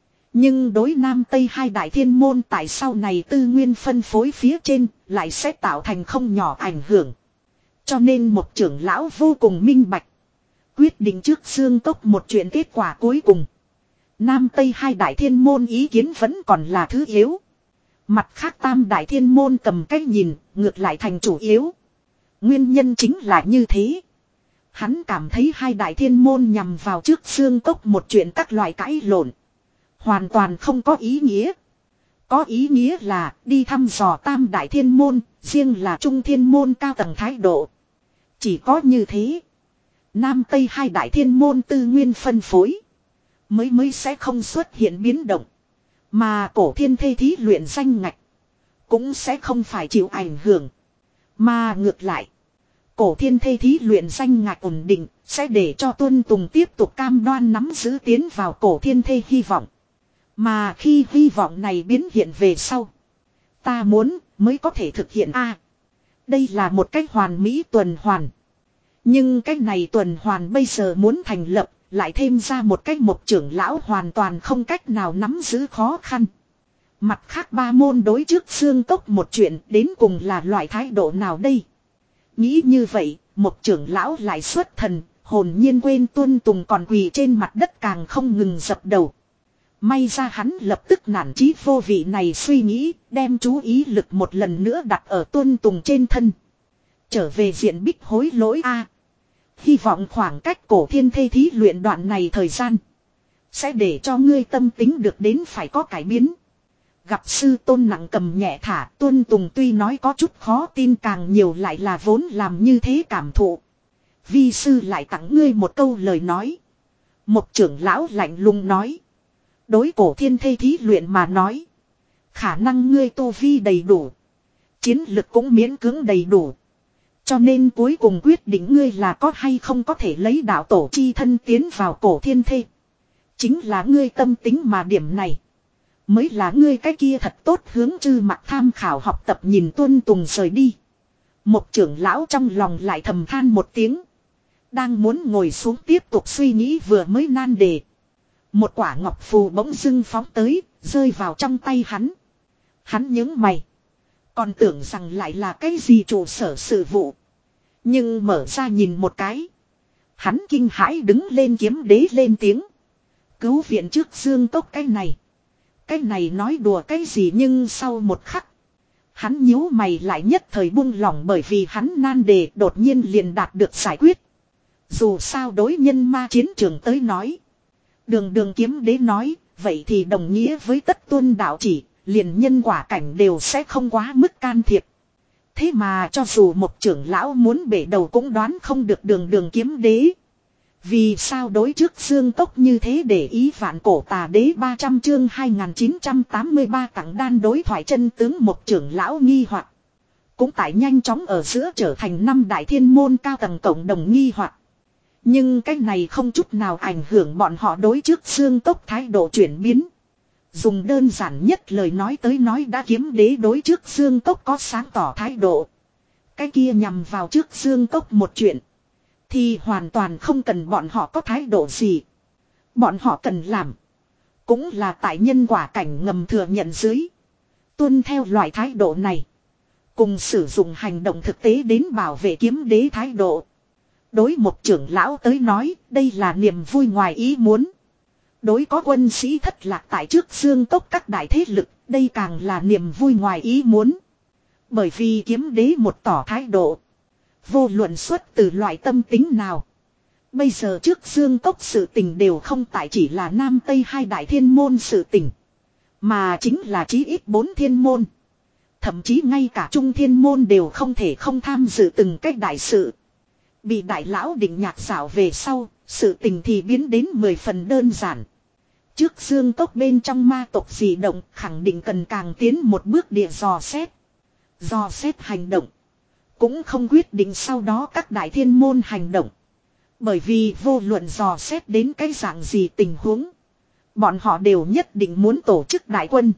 Nhưng đối Nam Tây hai đại thiên môn tại sau này tư nguyên phân phối phía trên lại sẽ tạo thành không nhỏ ảnh hưởng. Cho nên một trưởng lão vô cùng minh bạch. Quyết định trước xương cốc một chuyện kết quả cuối cùng. Nam Tây hai đại thiên môn ý kiến vẫn còn là thứ yếu. Mặt khác tam đại thiên môn cầm cách nhìn ngược lại thành chủ yếu. Nguyên nhân chính là như thế. Hắn cảm thấy hai đại thiên môn nhằm vào trước xương cốc một chuyện các loại cãi lộn. Hoàn toàn không có ý nghĩa. Có ý nghĩa là đi thăm dò tam đại thiên môn, riêng là trung thiên môn cao tầng thái độ. Chỉ có như thế. Nam Tây hai đại thiên môn tư nguyên phân phối. Mới mới sẽ không xuất hiện biến động. Mà cổ thiên thê thí luyện danh ngạch. Cũng sẽ không phải chịu ảnh hưởng. Mà ngược lại. Cổ thiên thê thí luyện danh ngạch ổn định. Sẽ để cho tuân tùng tiếp tục cam đoan nắm giữ tiến vào cổ thiên thê hy vọng. Mà khi hy vọng này biến hiện về sau. Ta muốn mới có thể thực hiện a. Đây là một cách hoàn mỹ tuần hoàn. Nhưng cách này tuần hoàn bây giờ muốn thành lập. Lại thêm ra một cách một trưởng lão hoàn toàn không cách nào nắm giữ khó khăn. Mặt khác ba môn đối trước xương cốc một chuyện đến cùng là loại thái độ nào đây? Nghĩ như vậy, một trưởng lão lại xuất thần, hồn nhiên quên tuân tùng còn quỳ trên mặt đất càng không ngừng dập đầu. May ra hắn lập tức nản chí vô vị này suy nghĩ, đem chú ý lực một lần nữa đặt ở tuân tùng trên thân. Trở về diện bích hối lỗi a. Hy vọng khoảng cách cổ thiên thê thí luyện đoạn này thời gian. Sẽ để cho ngươi tâm tính được đến phải có cải biến. Gặp sư tôn nặng cầm nhẹ thả tuân tùng tuy nói có chút khó tin càng nhiều lại là vốn làm như thế cảm thụ. Vi sư lại tặng ngươi một câu lời nói. Một trưởng lão lạnh lùng nói. Đối cổ thiên thê thí luyện mà nói. Khả năng ngươi tu vi đầy đủ. Chiến lực cũng miễn cưỡng đầy đủ. Cho nên cuối cùng quyết định ngươi là có hay không có thể lấy đạo tổ chi thân tiến vào cổ thiên thê. Chính là ngươi tâm tính mà điểm này. Mới là ngươi cái kia thật tốt hướng chư mặt tham khảo học tập nhìn tuân tùng rời đi. Một trưởng lão trong lòng lại thầm than một tiếng. Đang muốn ngồi xuống tiếp tục suy nghĩ vừa mới nan đề. Một quả ngọc phù bỗng dưng phóng tới, rơi vào trong tay hắn. Hắn nhướng mày. Còn tưởng rằng lại là cái gì trụ sở sự vụ. Nhưng mở ra nhìn một cái. Hắn kinh hãi đứng lên kiếm đế lên tiếng. Cứu viện trước dương cốc cái này. Cái này nói đùa cái gì nhưng sau một khắc. Hắn nhíu mày lại nhất thời buông lỏng bởi vì hắn nan đề đột nhiên liền đạt được giải quyết. Dù sao đối nhân ma chiến trường tới nói. Đường đường kiếm đế nói, vậy thì đồng nghĩa với tất tuân đạo chỉ, liền nhân quả cảnh đều sẽ không quá mức can thiệp. Thế mà cho dù một trưởng lão muốn bể đầu cũng đoán không được đường đường kiếm đế. Vì sao đối trước xương tốc như thế để ý vạn cổ tà đế ba trăm chương hai nghìn chín trăm tám mươi ba tặng đan đối thoại chân tướng một trưởng lão nghi hoặc. Cũng tại nhanh chóng ở giữa trở thành năm đại thiên môn cao tầng cộng đồng nghi hoặc. Nhưng cái này không chút nào ảnh hưởng bọn họ đối trước xương tốc thái độ chuyển biến. Dùng đơn giản nhất lời nói tới nói đã kiếm đế đối trước xương tốc có sáng tỏ thái độ. Cái kia nhằm vào trước xương tốc một chuyện. Thì hoàn toàn không cần bọn họ có thái độ gì. Bọn họ cần làm. Cũng là tại nhân quả cảnh ngầm thừa nhận dưới. Tuân theo loại thái độ này. Cùng sử dụng hành động thực tế đến bảo vệ kiếm đế thái độ. Đối một trưởng lão tới nói đây là niềm vui ngoài ý muốn. Đối có quân sĩ thất lạc tại trước xương tốc các đại thế lực. Đây càng là niềm vui ngoài ý muốn. Bởi vì kiếm đế một tỏ thái độ. Vô luận xuất từ loại tâm tính nào. Bây giờ trước Dương Cốc sự tình đều không tại chỉ là Nam Tây hai đại thiên môn sự tình. Mà chính là chí ít bốn thiên môn. Thậm chí ngay cả trung thiên môn đều không thể không tham dự từng cách đại sự. Bị đại lão định nhạc xảo về sau, sự tình thì biến đến mười phần đơn giản. Trước Dương Cốc bên trong ma tộc dị động khẳng định cần càng tiến một bước địa dò xét. Dò xét hành động. Cũng không quyết định sau đó các đại thiên môn hành động. Bởi vì vô luận dò xét đến cái dạng gì tình huống. Bọn họ đều nhất định muốn tổ chức đại quân.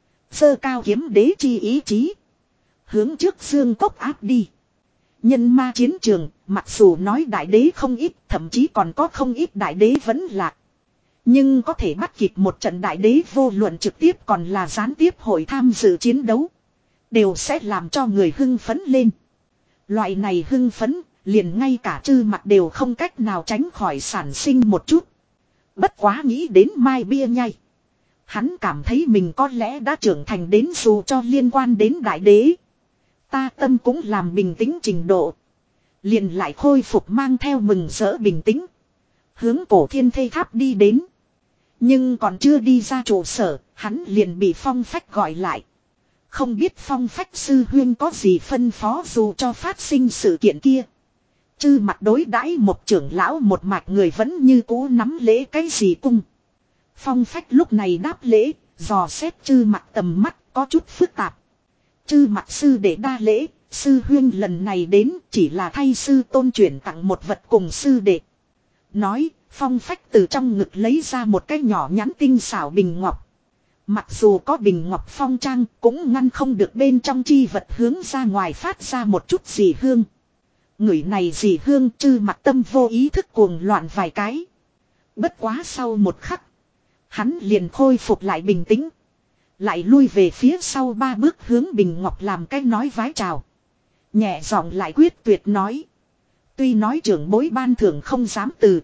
Sơ cao kiếm đế chi ý chí. Hướng trước Dương Cốc áp đi. Nhân ma chiến trường, mặc dù nói đại đế không ít, thậm chí còn có không ít đại đế vẫn lạc. Nhưng có thể bắt kịp một trận đại đế vô luận trực tiếp còn là gián tiếp hội tham dự chiến đấu. Đều sẽ làm cho người hưng phấn lên. Loại này hưng phấn, liền ngay cả chư mặt đều không cách nào tránh khỏi sản sinh một chút. Bất quá nghĩ đến Mai Bia Nhai. Hắn cảm thấy mình có lẽ đã trưởng thành đến dù cho liên quan đến đại đế. Ta tâm cũng làm bình tĩnh trình độ. Liền lại khôi phục mang theo mừng rỡ bình tĩnh. Hướng cổ thiên thây tháp đi đến. Nhưng còn chưa đi ra trụ sở, hắn liền bị Phong Phách gọi lại. Không biết Phong Phách sư huyên có gì phân phó dù cho phát sinh sự kiện kia. Chư mặt đối đãi một trưởng lão một mạch người vẫn như cũ nắm lễ cái gì cung. Phong Phách lúc này đáp lễ, dò xét chư mặt tầm mắt có chút phức tạp. Chư mặt sư để đa lễ, sư huyên lần này đến chỉ là thay sư tôn chuyển tặng một vật cùng sư đệ. Nói, Phong Phách từ trong ngực lấy ra một cái nhỏ nhắn tinh xảo bình ngọc. Mặc dù có bình ngọc phong trang cũng ngăn không được bên trong chi vật hướng ra ngoài phát ra một chút gì hương. Người này gì hương chư mặt tâm vô ý thức cuồng loạn vài cái. Bất quá sau một khắc. Hắn liền khôi phục lại bình tĩnh. Lại lui về phía sau ba bước hướng bình ngọc làm cái nói vái chào. Nhẹ giọng lại quyết tuyệt nói. Tuy nói trưởng bối ban thưởng không dám từ.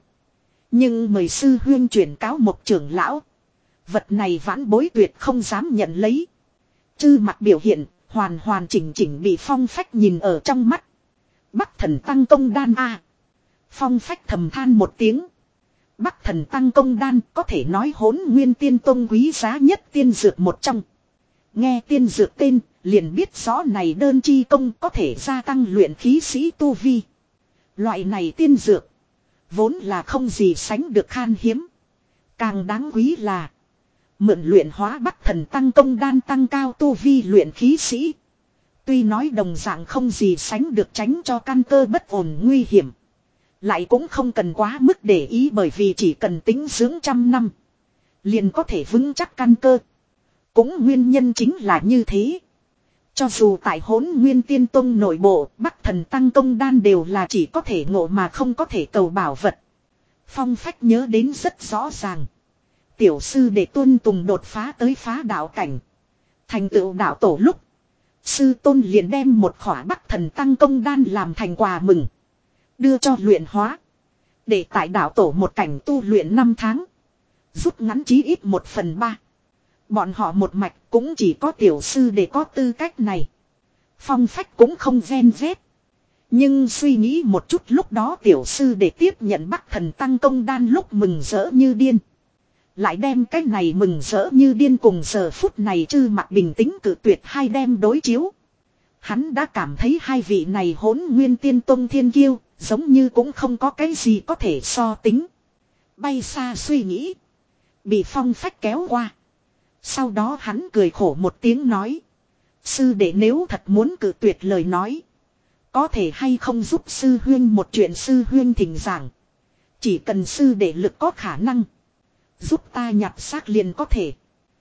Nhưng mời sư huyên chuyển cáo một trưởng lão. Vật này vãn bối tuyệt không dám nhận lấy. Chư mặt biểu hiện hoàn hoàn chỉnh chỉnh bị Phong Phách nhìn ở trong mắt. Bắc thần tăng công đan a. Phong Phách thầm than một tiếng. Bắc thần tăng công đan có thể nói hỗn nguyên tiên tông quý giá nhất tiên dược một trong. Nghe tiên dược tên liền biết rõ này đơn chi công có thể gia tăng luyện khí sĩ tu vi. Loại này tiên dược vốn là không gì sánh được khan hiếm. Càng đáng quý là mượn luyện hóa Bắc thần tăng công đan tăng cao tu vi luyện khí sĩ. Tuy nói đồng dạng không gì sánh được tránh cho căn cơ bất ổn nguy hiểm. Lại cũng không cần quá mức để ý bởi vì chỉ cần tính dưỡng trăm năm. Liền có thể vững chắc căn cơ. Cũng nguyên nhân chính là như thế. Cho dù tại hỗn nguyên tiên tông nội bộ, Bắc thần tăng công đan đều là chỉ có thể ngộ mà không có thể cầu bảo vật. Phong Phách nhớ đến rất rõ ràng. Tiểu sư để tuân tùng đột phá tới phá đạo cảnh. Thành tựu đạo tổ lúc. Sư tôn liền đem một khỏa Bắc thần tăng công đan làm thành quà mừng. Đưa cho luyện hóa. Để tại đạo tổ một cảnh tu luyện năm tháng. Rút ngắn chí ít một phần ba. Bọn họ một mạch cũng chỉ có tiểu sư để có tư cách này. Phong Phách cũng không ven vét. Nhưng suy nghĩ một chút lúc đó tiểu sư để tiếp nhận Bắc thần tăng công đan lúc mừng rỡ như điên. Lại đem cái này mừng rỡ như điên cùng giờ phút này chư mặt bình tĩnh cử tuyệt hai đem đối chiếu. Hắn đã cảm thấy hai vị này hỗn nguyên tiên tông thiên kiêu, giống như cũng không có cái gì có thể so tính. Bay xa suy nghĩ. Bị Phong Phách kéo qua. Sau đó hắn cười khổ một tiếng nói. Sư đệ nếu thật muốn cử tuyệt lời nói. Có thể hay không giúp sư huyên một chuyện sư huyên thỉnh giảng. Chỉ cần sư đệ lực có khả năng. Giúp ta nhặt xác liền có thể.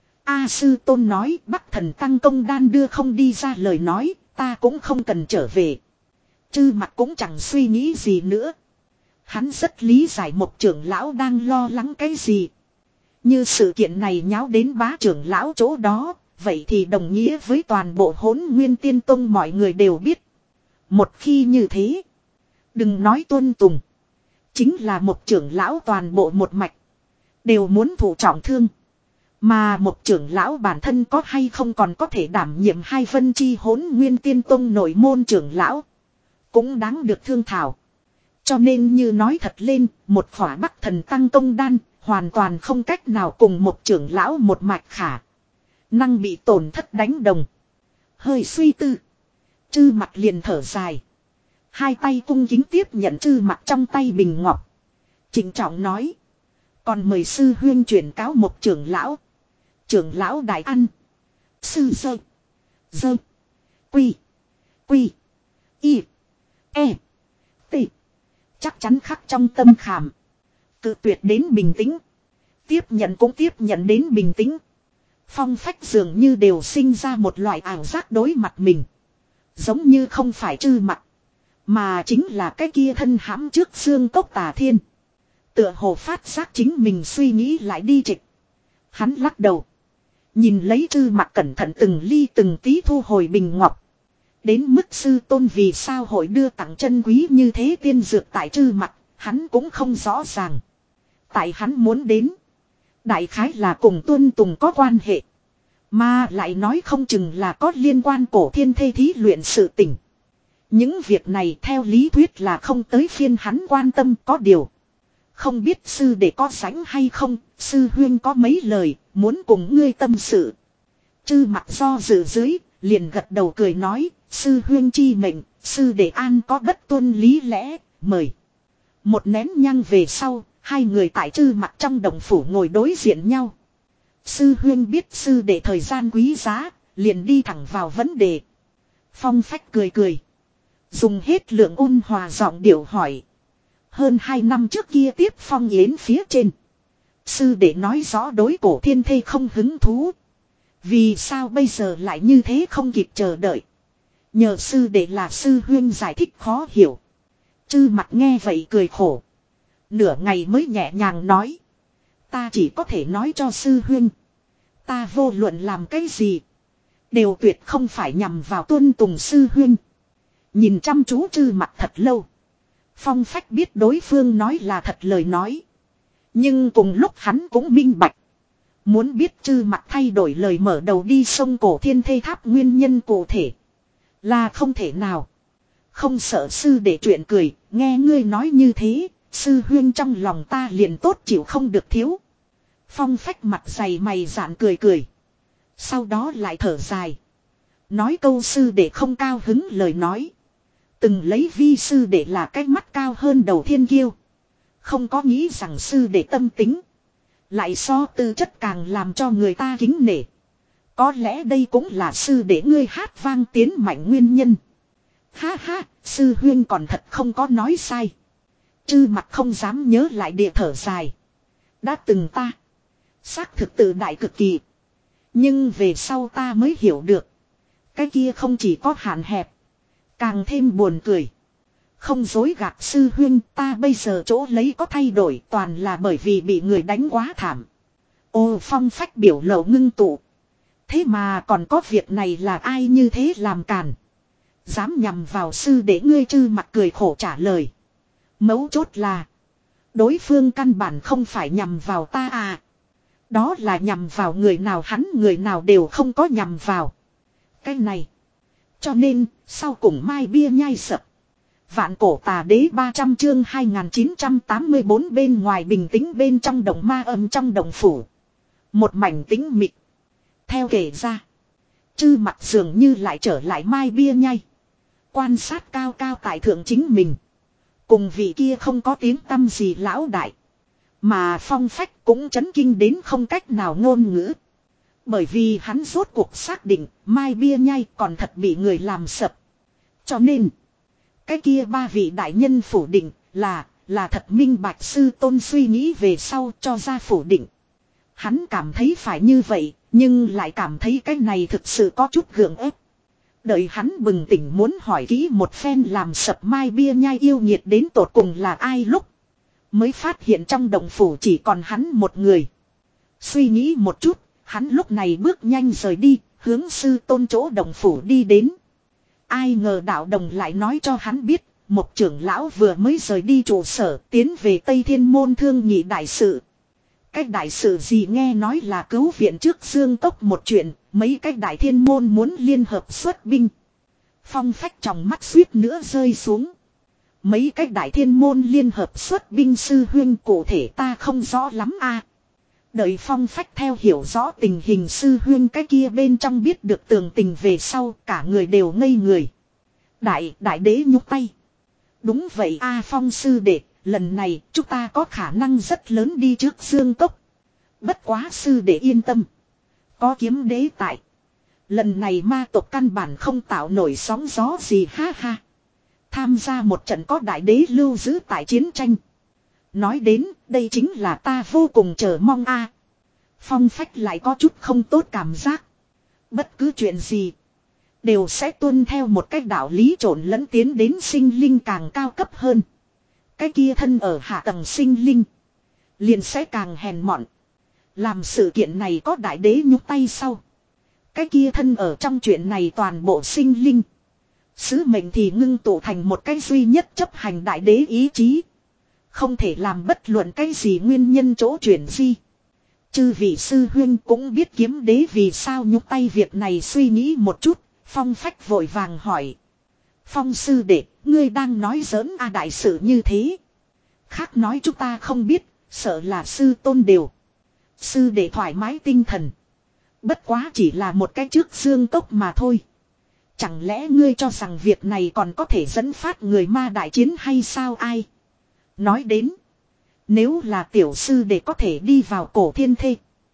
A sư tôn nói Bắc thần tăng công đan đưa không đi ra lời nói. Ta cũng không cần trở về. Chư mặt cũng chẳng suy nghĩ gì nữa. Hắn rất lý giải một trưởng lão đang lo lắng cái gì. Như sự kiện này nháo đến bá trưởng lão chỗ đó. Vậy thì đồng nghĩa với toàn bộ hỗn nguyên tiên tông mọi người đều biết. Một khi như thế. Đừng nói tuân tùng. Chính là một trưởng lão toàn bộ một mạch. Đều muốn thụ trọng thương. Mà một trưởng lão bản thân có hay không còn có thể đảm nhiệm hai vân chi hỗn nguyên tiên tông nội môn trưởng lão. Cũng đáng được thương thảo. Cho nên như nói thật lên, một khỏa bắc thần tăng công đan, hoàn toàn không cách nào cùng một trưởng lão một mạch khả. Năng bị tổn thất đánh đồng. Hơi suy tư. Chư mặt liền thở dài. Hai tay cung kính tiếp nhận chư mặt trong tay bình ngọc. Trịnh trọng nói. Còn mời sư huyên chuyển cáo một trưởng lão. Trưởng lão đại ăn. Sư dơ. Dơ. Quy. Quy. Y. E. T. Chắc chắn khắc trong tâm khảm. Cự tuyệt đến bình tĩnh. Tiếp nhận cũng tiếp nhận đến bình tĩnh. Phong phách dường như đều sinh ra một loại ảo giác đối mặt mình. Giống như không phải chư mặt. Mà chính là cái kia thân hãm trước xương cốc tà thiên. Tựa hồ phát giác chính mình suy nghĩ lại đi trịch. Hắn lắc đầu. Nhìn lấy chư mặt cẩn thận từng ly từng tí thu hồi bình ngọc. Đến mức sư tôn vì sao hội đưa tặng chân quý như thế tiên dược tại chư mặt. Hắn cũng không rõ ràng. Tại hắn muốn đến. Đại khái là cùng tuân tùng có quan hệ. Mà lại nói không chừng là có liên quan cổ thiên thê thí luyện sự tình. Những việc này theo lý thuyết là không tới phiên hắn quan tâm có điều. Không biết sư để có sánh hay không, sư huyên có mấy lời, muốn cùng ngươi tâm sự. Chư mặt do dự dưới, liền gật đầu cười nói, sư huyên chi mệnh, sư để an có bất tuân lý lẽ, mời. Một nén nhang về sau, hai người tại chư mặt trong đồng phủ ngồi đối diện nhau. Sư huyên biết sư để thời gian quý giá, liền đi thẳng vào vấn đề. Phong phách cười cười. Dùng hết lượng ôn hòa giọng điệu hỏi. Hơn hai năm trước kia tiếp phong yến phía trên. Sư để nói rõ đối cổ thiên thê không hứng thú. Vì sao bây giờ lại như thế không kịp chờ đợi. Nhờ sư để là sư huyên giải thích khó hiểu. Chư mặt nghe vậy cười khổ. Nửa ngày mới nhẹ nhàng nói. Ta chỉ có thể nói cho sư huyên. Ta vô luận làm cái gì. Đều tuyệt không phải nhằm vào tuân tùng sư huyên. Nhìn chăm chú chư mặt thật lâu. Phong phách biết đối phương nói là thật lời nói. Nhưng cùng lúc hắn cũng minh bạch. Muốn biết chư mặt thay đổi lời mở đầu đi sông cổ thiên thê tháp nguyên nhân cụ thể. Là không thể nào. Không sợ sư để chuyện cười. Nghe ngươi nói như thế. Sư huyên trong lòng ta liền tốt chịu không được thiếu. Phong phách mặt dày mày dạn cười cười. Sau đó lại thở dài. Nói câu sư để không cao hứng lời nói. Từng lấy vi sư để là cái mắt cao hơn đầu thiên kiêu. Không có nghĩ rằng sư để tâm tính. Lại so tư chất càng làm cho người ta kính nể. Có lẽ đây cũng là sư để ngươi hát vang tiến mạnh nguyên nhân. Ha ha, sư huyên còn thật không có nói sai. Chư mặt không dám nhớ lại địa thở dài. Đã từng ta. Xác thực tự đại cực kỳ. Nhưng về sau ta mới hiểu được. Cái kia không chỉ có hạn hẹp. Càng thêm buồn cười. Không dối gạt sư huyên ta bây giờ chỗ lấy có thay đổi toàn là bởi vì bị người đánh quá thảm. Ô phong phách biểu lộ ngưng tụ. Thế mà còn có việc này là ai như thế làm càn. Dám nhằm vào sư để ngươi chư mặt cười khổ trả lời. Mấu chốt là. Đối phương căn bản không phải nhằm vào ta à. Đó là nhằm vào người nào hắn người nào đều không có nhằm vào. Cái này. Cho nên, sau cùng mai bia nhai sập. Vạn cổ tà đế ba trăm chương hai nghìn chín trăm tám mươi bốn bên ngoài bình tĩnh bên trong đồng ma âm trong đồng phủ. Một mảnh tĩnh mịch. Theo kể ra. Chư mặt dường như lại trở lại mai bia nhai. Quan sát cao cao tại thượng chính mình. Cùng vị kia không có tiếng tăm gì lão đại. Mà phong phách cũng chấn kinh đến không cách nào ngôn ngữ. Bởi vì hắn rốt cuộc xác định mai bia nhai còn thật bị người làm sập. Cho nên. Cái kia ba vị đại nhân phủ định là là thật minh bạch sư tôn suy nghĩ về sau cho ra phủ định. Hắn cảm thấy phải như vậy. Nhưng lại cảm thấy cái này thực sự có chút gượng ép. Đợi hắn bừng tỉnh muốn hỏi kỹ một phen làm sập mai bia nhai yêu nhiệt đến tột cùng là ai lúc. Mới phát hiện trong động phủ chỉ còn hắn một người. Suy nghĩ một chút, hắn lúc này bước nhanh rời đi, hướng sư tôn chỗ động phủ đi đến. Ai ngờ đạo đồng lại nói cho hắn biết, một trưởng lão vừa mới rời đi trụ sở tiến về Tây Thiên Môn thương nhị đại sự. Cách đại sự gì nghe nói là cứu viện trước Dương Tốc một chuyện, mấy cách đại thiên môn muốn liên hợp xuất binh. Phong phách trong mắt suýt nữa rơi xuống. Mấy cách đại thiên môn liên hợp xuất binh sư huyên cụ thể ta không rõ lắm a. Đợi Phong Phách theo hiểu rõ tình hình sư huyên cái kia bên trong biết được tường tình về sau cả người đều ngây người. Đại, đại đế nhúc tay. Đúng vậy a Phong sư đệ, lần này chúng ta có khả năng rất lớn đi trước Dương Cốc. Bất quá sư đệ yên tâm. Có kiếm đế tại. Lần này ma tộc căn bản không tạo nổi sóng gió gì ha ha. Tham gia một trận có đại đế lưu giữ tại chiến tranh. Nói đến đây chính là ta vô cùng chờ mong a. Phong Phách lại có chút không tốt cảm giác. Bất cứ chuyện gì đều sẽ tuân theo một cách đạo lý trộn lẫn tiến đến sinh linh càng cao cấp hơn. Cái kia thân ở hạ tầng sinh linh liền sẽ càng hèn mọn. Làm sự kiện này có đại đế nhúc tay sau. Cái kia thân ở trong chuyện này toàn bộ sinh linh. Sứ mệnh thì ngưng tụ thành một cái duy nhất chấp hành đại đế ý chí. Không thể làm bất luận cái gì nguyên nhân chỗ chuyển di. Chư vị sư huyên cũng biết kiếm đế vì sao nhúc tay việc này suy nghĩ một chút. Phong Phách vội vàng hỏi. Phong sư đệ, ngươi đang nói giỡn a đại sự như thế. Khác nói chúng ta không biết, sợ là sư tôn đều. Sư đệ thoải mái tinh thần. Bất quá chỉ là một cái trước Dương Cốc mà thôi. Chẳng lẽ ngươi cho rằng việc này còn có thể dẫn phát người ma đại chiến hay sao ai? Nói đến. Nếu là tiểu sư đệ có thể đi vào cổ thiên thê.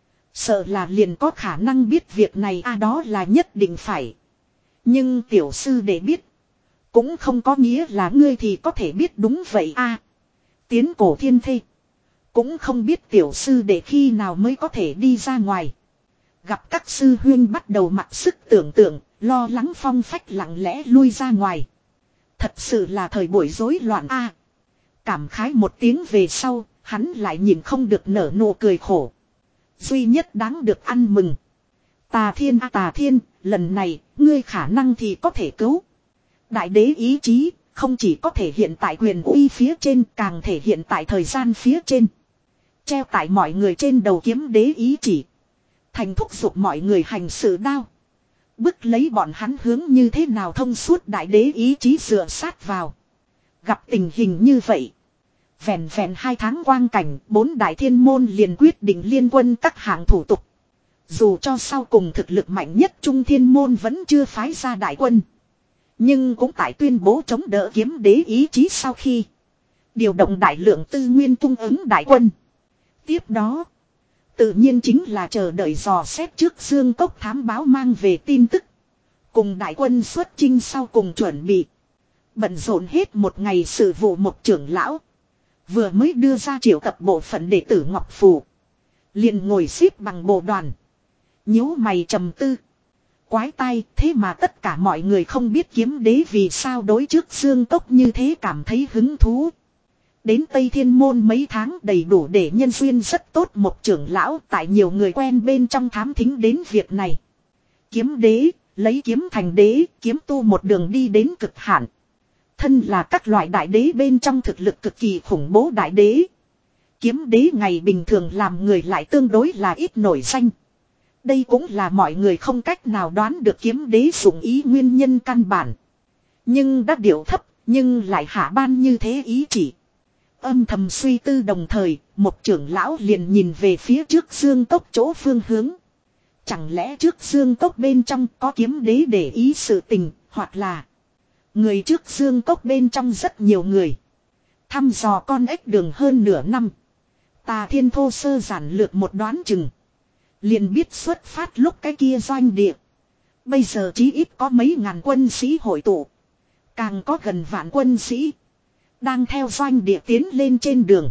Sợ là liền có khả năng biết việc này a đó là nhất định phải. Nhưng tiểu sư đệ biết. Cũng không có nghĩa là ngươi thì có thể biết đúng vậy a. Tiến cổ thiên thê. Cũng không biết tiểu sư đệ khi nào mới có thể đi ra ngoài. Gặp các sư huyên bắt đầu mặc sức tưởng tượng, lo lắng Phong Phách lặng lẽ lui ra ngoài. Thật sự là thời buổi rối loạn a. Cảm khái một tiếng về sau, hắn lại nhìn không được nở nụ cười khổ. Duy nhất đáng được ăn mừng. Tà Thiên a Tà Thiên, lần này, ngươi khả năng thì có thể cứu. Đại đế ý chí, không chỉ có thể hiện tại quyền uy phía trên, càng thể hiện tại thời gian phía trên. Treo tại mọi người trên đầu kiếm đế ý chỉ. Thành thúc giục mọi người hành sự đao. Bức lấy bọn hắn hướng như thế nào thông suốt đại đế ý chí dựa sát vào. Gặp tình hình như vậy. Vẹn vẹn hai tháng quang cảnh, bốn đại thiên môn liền quyết định liên quân các hạng thủ tục. Dù cho sau cùng thực lực mạnh nhất trung thiên môn vẫn chưa phái ra đại quân. Nhưng cũng tại tuyên bố chống đỡ kiếm đế ý chí sau khi. Điều động đại lượng tư nguyên cung ứng đại quân. Tiếp đó. Tự nhiên chính là chờ đợi dò xét trước Dương Cốc thám báo mang về tin tức. Cùng đại quân xuất chinh sau cùng chuẩn bị. Bận rộn hết một ngày sự vụ một trưởng lão. Vừa mới đưa ra triệu tập bộ phận đệ tử Ngọc Phù. Liền ngồi xếp bằng bộ đoàn. Nhíu mày trầm tư. Quái tai thế mà tất cả mọi người không biết kiếm đế vì sao đối trước Dương Cốc như thế cảm thấy hứng thú. Đến Tây Thiên Môn mấy tháng đầy đủ để nhân duyên rất tốt một trưởng lão tại nhiều người quen bên trong thám thính đến việc này. Kiếm đế, lấy kiếm thành đế, kiếm tu một đường đi đến cực hạn. Thân là các loại đại đế bên trong thực lực cực kỳ khủng bố đại đế. Kiếm đế ngày bình thường làm người lại tương đối là ít nổi danh. Đây cũng là mọi người không cách nào đoán được kiếm đế dụng ý nguyên nhân căn bản. Nhưng đã điệu thấp, nhưng lại hạ ban như thế ý chỉ. Âm thầm suy tư đồng thời, một trưởng lão liền nhìn về phía trước Dương Cốc chỗ phương hướng. Chẳng lẽ trước Dương Cốc bên trong có kiếm đế để ý sự tình, hoặc là người trước Dương Cốc bên trong rất nhiều người. Thăm dò con ếch đường hơn nửa năm. Tà Thiên thô sơ giản lược một đoán chừng. Liền biết xuất phát lúc cái kia doanh địa. Bây giờ chí ít có mấy ngàn quân sĩ hội tụ. Càng có gần vạn quân sĩ. Đang theo doanh địa tiến lên trên đường.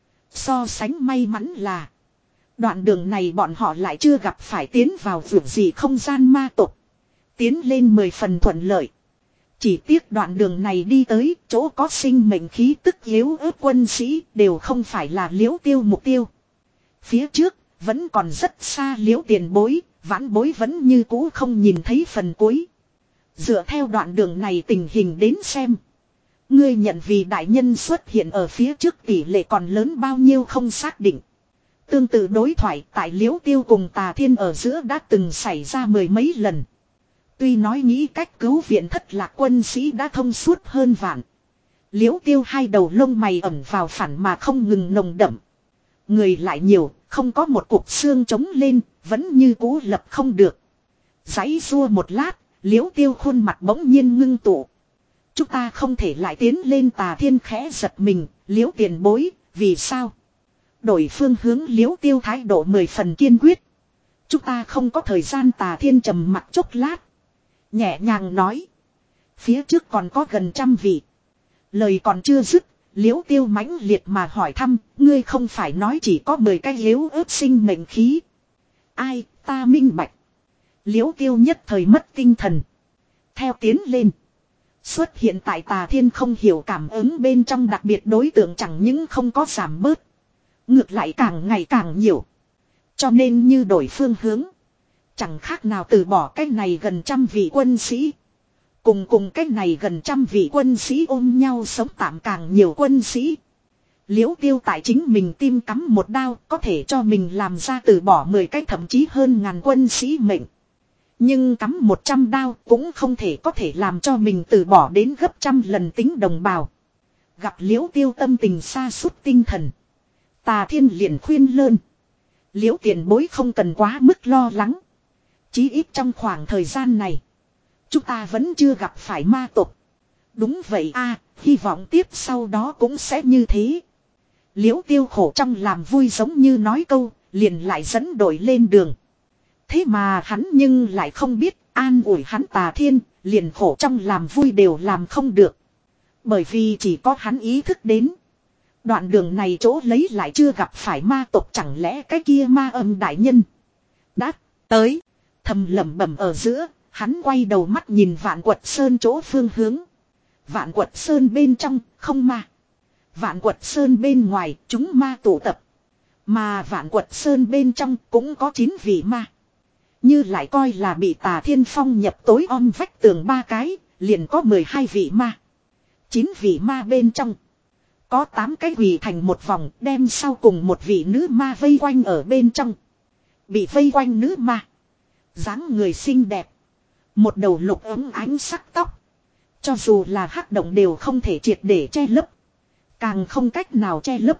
So sánh may mắn là. Đoạn đường này bọn họ lại chưa gặp phải tiến vào vượt gì không gian ma tộc. Tiến lên mười phần thuận lợi. Chỉ tiếc đoạn đường này đi tới chỗ có sinh mệnh khí tức yếu ớt quân sĩ đều không phải là liễu tiêu mục tiêu. Phía trước vẫn còn rất xa liễu tiền bối, vãn bối vẫn như cũ không nhìn thấy phần cuối. Dựa theo đoạn đường này tình hình đến xem. Ngươi nhận vì đại nhân xuất hiện ở phía trước tỷ lệ còn lớn bao nhiêu không xác định. Tương tự đối thoại tại liễu tiêu cùng Tà Thiên ở giữa đã từng xảy ra mười mấy lần. Tuy nói nghĩ cách cứu viện thất lạc quân sĩ đã thông suốt hơn vạn. Liễu Tiêu hai đầu lông mày ẩn vào phản mà không ngừng nồng đậm. Người lại nhiều, không có một cục xương trống lên, vẫn như cũ lập không được. Giãy giụa một lát, Liễu Tiêu khuôn mặt bỗng nhiên ngưng tụ. Chúng ta không thể lại tiến lên. Tà Thiên khẽ giật mình, Liễu tiền bối, vì sao? Đổi phương hướng. Liễu Tiêu thái độ mười phần kiên quyết. Chúng ta không có thời gian. Tà Thiên trầm mặt chốc lát, nhẹ nhàng nói. Phía trước còn có gần trăm vị. Lời còn chưa dứt, Liễu Tiêu mãnh liệt mà hỏi thăm, ngươi không phải nói chỉ có mười cái yếu ớt sinh mệnh khí? Ai, ta minh bạch. Liễu Tiêu nhất thời mất tinh thần. Theo tiến lên, xuất hiện tại Tà Thiên không hiểu cảm ứng bên trong đặc biệt đối tượng chẳng những không có giảm bớt, ngược lại càng ngày càng nhiều. Cho nên như đổi phương hướng, chẳng khác nào từ bỏ cái này gần trăm vị quân sĩ. Cùng cùng cái này gần trăm vị quân sĩ ôm nhau sống tạm càng nhiều quân sĩ. Liễu Tiêu tại chính mình tim cắm một đao, có thể cho mình làm ra từ bỏ mười cái thậm chí hơn ngàn quân sĩ mệnh. Nhưng cắm một trăm đao cũng không thể có thể làm cho mình từ bỏ đến gấp trăm lần tính đồng bào. Gặp Liễu Tiêu tâm tình sa sút tinh thần, Tà Thiên liền khuyên lơn. Liễu tiền bối không cần quá mức lo lắng. Chí ít trong khoảng thời gian này, chúng ta vẫn chưa gặp phải ma tộc. Đúng vậy a, hy vọng tiếp sau đó cũng sẽ như thế. Liễu Tiêu khổ trong làm vui giống như nói câu, liền lại dẫn đội lên đường. Thế mà hắn nhưng lại không biết, an ủi hắn Tà Thiên, liền khổ trong làm vui đều làm không được. Bởi vì chỉ có hắn ý thức đến. Đoạn đường này chỗ lấy lại chưa gặp phải ma tộc, chẳng lẽ cái kia ma âm đại nhân đã tới. Thầm lẩm bẩm ở giữa, hắn quay đầu mắt nhìn Vạn Quật Sơn chỗ phương hướng. Vạn Quật Sơn bên trong, không ma. Vạn Quật Sơn bên ngoài, chúng ma tụ tập. Mà Vạn Quật Sơn bên trong cũng có chín vị ma. Như lại coi là bị Tà Thiên phong nhập tối om vách tường ba cái, liền có mười hai vị ma. chín vị ma bên trong, có tám cái quỳ thành một vòng, đem sau cùng một vị nữ ma vây quanh ở bên trong. Bị vây quanh nữ ma, dáng người xinh đẹp, một đầu lục ấm ánh sắc tóc. Cho dù là hắc động đều không thể triệt để che lấp, càng không cách nào che lấp.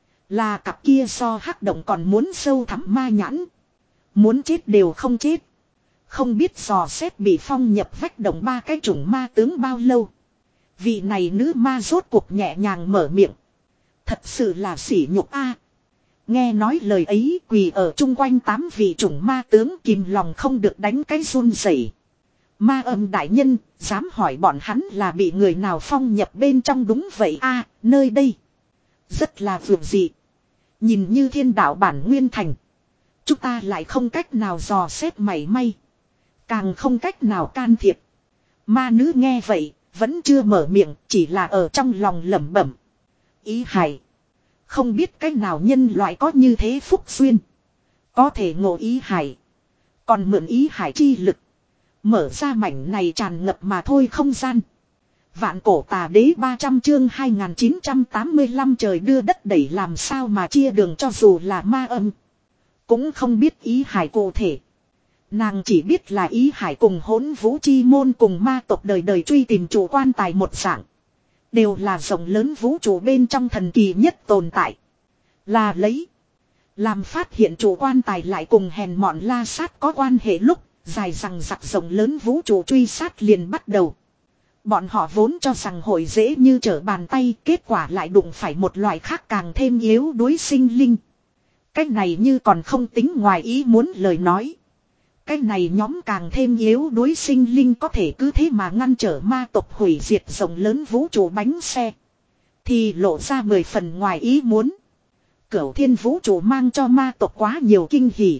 Là cặp kia so hắc động còn muốn sâu thẳm ma nhãn. Muốn chết đều không chết. Không biết dò xét bị phong nhập vách động ba cái chủng ma tướng bao lâu. Vị này nữ ma rốt cuộc nhẹ nhàng mở miệng. Thật sự là sỉ nhục a. Nghe nói lời ấy, quỳ ở chung quanh tám vị chủng ma tướng kìm lòng không được đánh cái run rẩy. Ma âm đại nhân, dám hỏi bọn hắn là bị người nào phong nhập bên trong? Đúng vậy a, nơi đây rất là vượt dị. Nhìn như thiên đạo bản nguyên thành, chúng ta lại không cách nào dò xét mảy may, càng không cách nào can thiệp. Ma nữ nghe vậy, vẫn chưa mở miệng, chỉ là ở trong lòng lẩm bẩm. Ý hải, không biết cách nào nhân loại có như thế phúc duyên, có thể ngộ ý hải, còn mượn ý hải chi lực, mở ra mảnh này tràn ngập mà thôi không gian. Vạn cổ tà đế ba trăm chương hai nghìn chín trăm tám mươi lăm trời đưa đất đẩy làm sao mà chia đường, cho dù là ma âm cũng không biết ý hải cụ thể. Nàng chỉ biết là ý hải cùng hỗn vũ chi môn cùng ma tộc đời đời truy tìm chủ quan tài một dạng. Đều là rộng lớn vũ trụ bên trong thần kỳ nhất tồn tại. Là lấy làm phát hiện chủ quan tài lại cùng hèn mọn la sát có quan hệ lúc, dài rằng giặc rộng lớn vũ trụ truy sát liền bắt đầu. Bọn họ vốn cho rằng hội dễ như trở bàn tay, kết quả lại đụng phải một loại khác càng thêm yếu đuối sinh linh. Cái này như còn không tính ngoài ý muốn lời nói. Cái này nhóm càng thêm yếu đuối sinh linh có thể cứ thế mà ngăn trở ma tộc hủy diệt rộng lớn vũ trụ bánh xe, thì lộ ra mười phần ngoài ý muốn. Cửu thiên vũ trụ mang cho ma tộc quá nhiều kinh hỉ.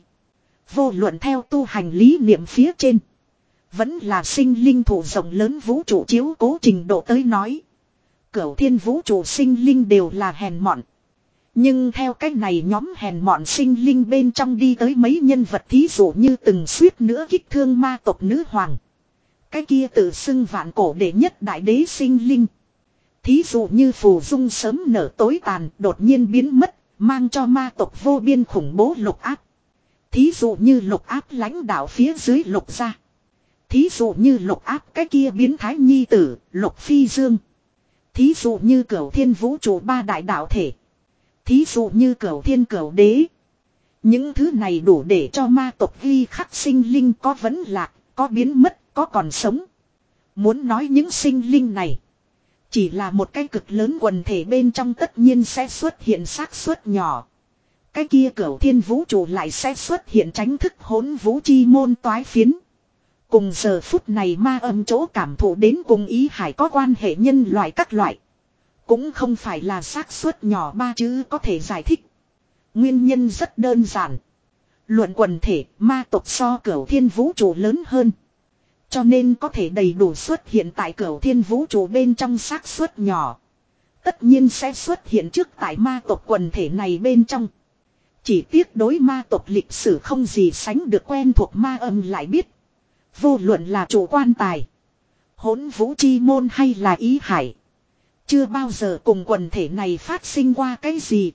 Vô luận theo tu hành lý niệm phía trên, vẫn là sinh linh thủ rộng lớn vũ trụ chiếu cố trình độ tới nói, cửu thiên vũ trụ sinh linh đều là hèn mọn. Nhưng theo cách này nhóm hèn mọn sinh linh bên trong đi tới mấy nhân vật, thí dụ như từng suýt nữa kích thương ma tộc nữ hoàng, cái kia tự xưng vạn cổ đệ nhất đại đế sinh linh. Thí dụ như phù dung sớm nở tối tàn, đột nhiên biến mất, mang cho ma tộc vô biên khủng bố lục áp. Thí dụ như lục áp lãnh đạo phía dưới lục gia. Thí dụ như lục áp cái kia biến thái nhi tử, lục phi dương. Thí dụ như Cửu Thiên Vũ Trụ ba đại đạo thể. Thí dụ như Cửu Thiên Cửu Đế. Những thứ này đủ để cho ma tộc ghi khắc sinh linh có vấn lạc, có biến mất, có còn sống. Muốn nói những sinh linh này chỉ là một cái cực lớn quần thể bên trong tất nhiên sẽ xuất hiện xác suất nhỏ. Cái kia Cửu Thiên Vũ Trụ lại sẽ xuất hiện tránh thức hỗn vũ chi môn toái phiến. Cùng giờ phút này ma âm chỗ cảm thụ đến cùng ý hải có quan hệ nhân loại các loại. Cũng không phải là xác suất nhỏ ba chữ có thể giải thích. Nguyên nhân rất đơn giản. Luận quần thể ma tộc so Cửu Thiên Vũ Trụ lớn hơn. Cho nên có thể đầy đủ xuất hiện tại Cửu Thiên Vũ Trụ bên trong xác suất nhỏ. Tất nhiên sẽ xuất hiện trước tại ma tộc quần thể này bên trong. Chỉ tiếc đối ma tộc lịch sử không gì sánh được quen thuộc ma âm lại biết. Vô luận là chủ quan tài, hỗn vũ chi môn hay là ý hải. Chưa bao giờ cùng quần thể này phát sinh qua cái gì.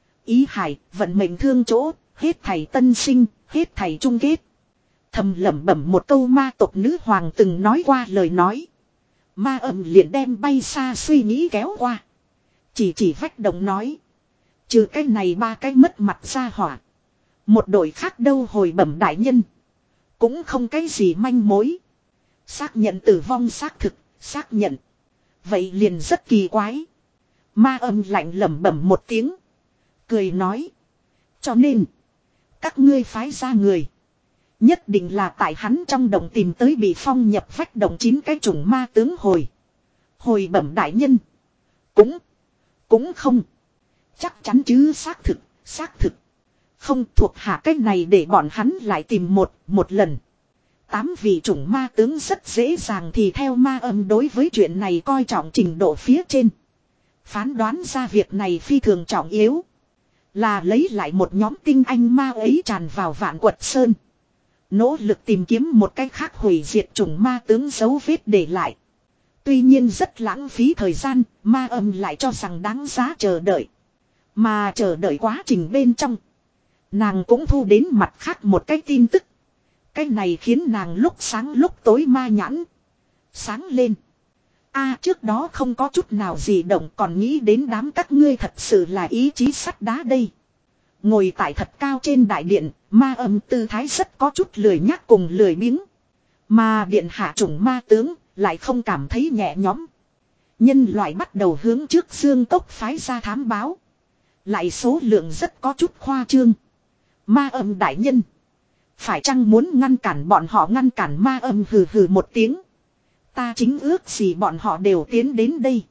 Ý hải, vận mệnh thương chỗ, hết thảy tân sinh, hết thảy chung kết. Thầm lẩm bẩm một câu ma tộc nữ hoàng từng nói qua lời nói. Ma âm liền đem bay xa suy nghĩ kéo qua. Chỉ chỉ vách động nói. Trừ cái này ba cái mất mặt ra hỏa. Một đội khác đâu hồi bẩm đại nhân. Cũng không cái gì manh mối. Xác nhận tử vong xác thực, xác nhận. Vậy liền rất kỳ quái. Ma âm lạnh lẩm bẩm một tiếng. Cười nói. Cho nên. Các ngươi phái ra người. Nhất định là tại hắn trong động tìm tới bị phong nhập vách động chín cái chủng ma tướng hồi. Hồi bẩm đại nhân. Cũng. Cũng không. Chắc chắn chứ xác thực, xác thực. Không thuộc hạ cách này để bọn hắn lại tìm một, một lần. Tám vị chủng ma tướng rất dễ dàng thì theo ma âm đối với chuyện này coi trọng trình độ phía trên. Phán đoán ra việc này phi thường trọng yếu. Là lấy lại một nhóm tinh anh ma ấy tràn vào Vạn Quật Sơn. Nỗ lực tìm kiếm một cách khác hủy diệt chủng ma tướng dấu vết để lại. Tuy nhiên rất lãng phí thời gian, ma âm lại cho rằng đáng giá chờ đợi. Mà chờ đợi quá trình bên trong. Nàng cũng thu đến mặt khác một cái tin tức. Cái này khiến nàng lúc sáng lúc tối ma nhãn. Sáng lên. A trước đó không có chút nào gì động còn nghĩ đến đám các ngươi thật sự là ý chí sắt đá đây. Ngồi tại thật cao trên đại điện, ma âm tư thái rất có chút lười nhác cùng lười biếng. Mà điện hạ chủng ma tướng lại không cảm thấy nhẹ nhõm. Nhân loại bắt đầu hướng trước Dương Tốc phái ra thám báo. Lại số lượng rất có chút khoa trương. Ma âm đại nhân. Phải chăng muốn ngăn cản bọn họ ngăn cản ma âm hừ hừ một tiếng. Ta chính ước gì bọn họ đều tiến đến đây.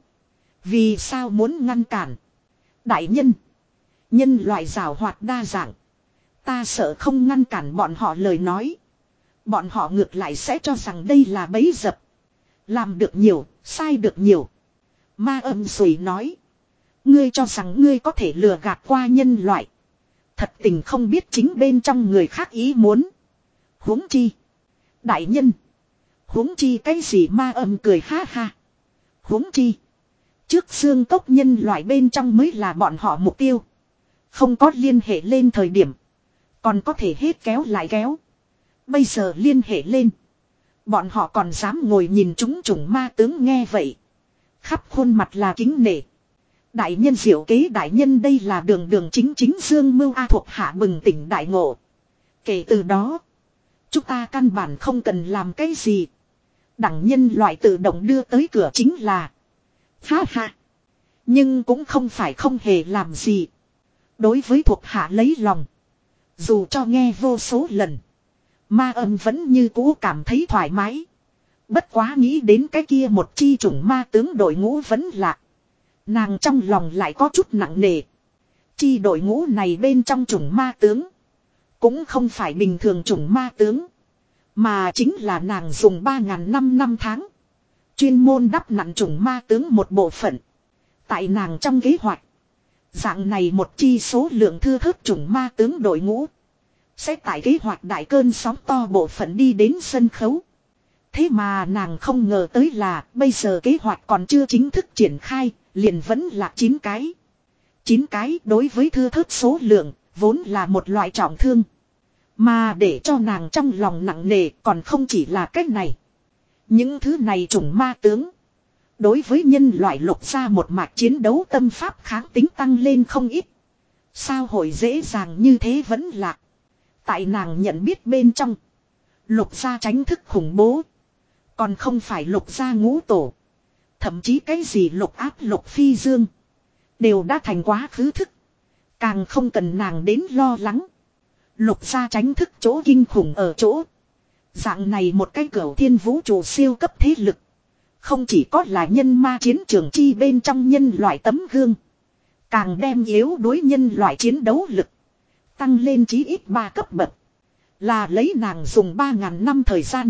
Vì sao muốn ngăn cản? Đại nhân. Nhân loại rào hoạt đa dạng. Ta sợ không ngăn cản bọn họ lời nói. Bọn họ ngược lại sẽ cho rằng đây là bẫy dập. Làm được nhiều, sai được nhiều. Ma âm sùi nói. Ngươi cho rằng ngươi có thể lừa gạt qua nhân loại. Thật tình không biết chính bên trong người khác ý muốn. Huống chi. Đại nhân. Huống chi cái gì ma âm cười ha ha. Huống chi. Trước xương cốc nhân loại bên trong mới là bọn họ mục tiêu. Không có liên hệ lên thời điểm. Còn có thể hết kéo lại kéo. Bây giờ liên hệ lên. Bọn họ còn dám ngồi nhìn chúng chủng ma tướng nghe vậy. Khắp khuôn mặt là kính nể. Đại nhân diệu kế đại nhân đây là đường đường chính chính dương mưu A thuộc hạ bừng tỉnh đại ngộ. Kể từ đó. Chúng ta căn bản không cần làm cái gì. Đẳng nhân loại tự động đưa tới cửa chính là. Ha ha. Nhưng cũng không phải không hề làm gì. Đối với thuộc hạ lấy lòng. Dù cho nghe vô số lần. Ma âm vẫn như cũ cảm thấy thoải mái. Bất quá nghĩ đến cái kia một chi chủng ma tướng đội ngũ vẫn lạc. Nàng trong lòng lại có chút nặng nề. Chi đội ngũ này bên trong chủng ma tướng. Cũng không phải bình thường chủng ma tướng. Mà chính là nàng dùng ba ngàn năm năm tháng. Chuyên môn đắp nặn chủng ma tướng một bộ phận. Tại nàng trong kế hoạch. Dạng này một chi số lượng thưa thớt chủng ma tướng đội ngũ. Sẽ tại kế hoạch đại cơn sóng to bộ phận đi đến sân khấu. Thế mà nàng không ngờ tới là bây giờ kế hoạch còn chưa chính thức triển khai. Liền vẫn là chín cái. chín cái đối với thưa thớt số lượng vốn là một loại trọng thương. Mà để cho nàng trong lòng nặng nề còn không chỉ là cách này. Những thứ này chủng ma tướng. đối với nhân loại Lục gia một mạch chiến đấu tâm pháp kháng tính tăng lên không ít. Sao hội dễ dàng như thế vẫn lạc. Tại nàng nhận biết bên trong. Lục gia tránh thức khủng bố. Còn không phải Lục gia ngũ tổ. Thậm chí cái gì Lục áp Lục phi dương. Đều đã thành quá khứ thức. Càng không cần nàng đến lo lắng. Lục gia tránh thức chỗ kinh khủng ở chỗ. Dạng này một cái cửu thiên vũ trụ siêu cấp thế lực. Không chỉ có là nhân ma chiến trường chi bên trong nhân loại tấm gương. Càng đem yếu đối nhân loại chiến đấu lực. Tăng lên chí ít ba cấp bậc. Là lấy nàng dùng ba ngàn năm thời gian.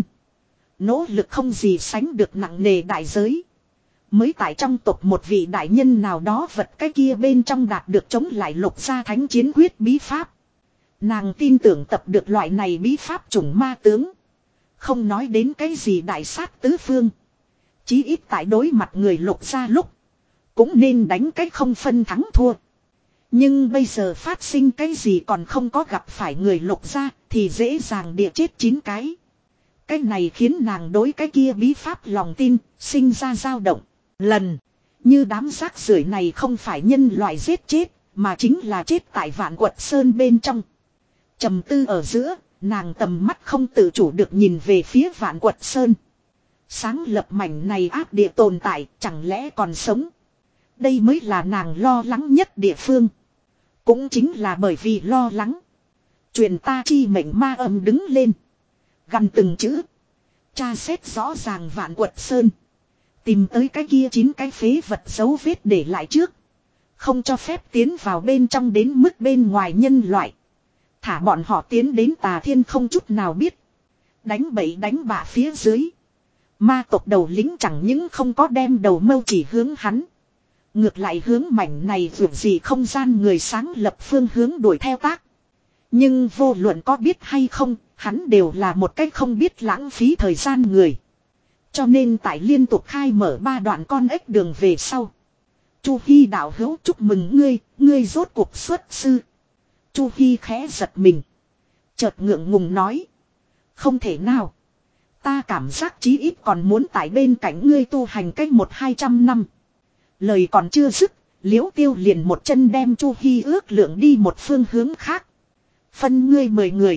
Nỗ lực không gì sánh được nặng nề đại giới. Mới tại trong tộc một vị đại nhân nào đó vật cái kia bên trong đạt được chống lại Lục gia thánh chiến quyết bí pháp. Nàng tin tưởng tập được loại này bí pháp chủng ma tướng. Không nói đến cái gì đại sát tứ phương. Chí ít tại đối mặt người Lục gia lúc. Cũng nên đánh cái không phân thắng thua. Nhưng bây giờ phát sinh cái gì còn không có gặp phải người Lục gia thì dễ dàng địa chết chín cái. Cái này khiến nàng đối cái kia bí pháp lòng tin sinh ra dao động. Lần như đám rác rưởi này không phải nhân loại giết chết mà chính là chết tại Vạn Quật Sơn bên trong. Trầm tư ở giữa, nàng tầm mắt không tự chủ được nhìn về phía Vạn Quật Sơn. Sáng lập mảnh này ác địa tồn tại chẳng lẽ còn sống. Đây mới là nàng lo lắng nhất địa phương. Cũng chính là bởi vì lo lắng. Truyền ta chi mệnh ma âm đứng lên. Gần từng chữ. Tra xét rõ ràng Vạn Quật Sơn. Tìm tới cái kia chín cái phế vật dấu vết để lại trước. Không cho phép tiến vào bên trong đến mức bên ngoài nhân loại. Thả bọn họ tiến đến Tà Thiên không chút nào biết. Đánh bậy đánh bạ phía dưới. Ma tộc đầu lính chẳng những không có đem đầu mâu chỉ hướng hắn. Ngược lại hướng mảnh này vượt gì không gian người sáng lập phương hướng đuổi theo tác. Nhưng vô luận có biết hay không, hắn đều là một cách không biết lãng phí thời gian người. Cho nên tại liên tục khai mở ba đoạn con ếch đường về sau. Chu Hi đạo hữu chúc mừng ngươi, ngươi rốt cuộc xuất sư. Chu Hi khẽ giật mình. Chợt ngượng ngùng nói. Không thể nào. Ta cảm giác chí ít còn muốn tại bên cạnh ngươi tu hành cách một hai trăm năm. Lời còn chưa dứt, Liễu Tiêu liền một chân đem Chu Hi ước lượng đi một phương hướng khác. Phân ngươi mười người.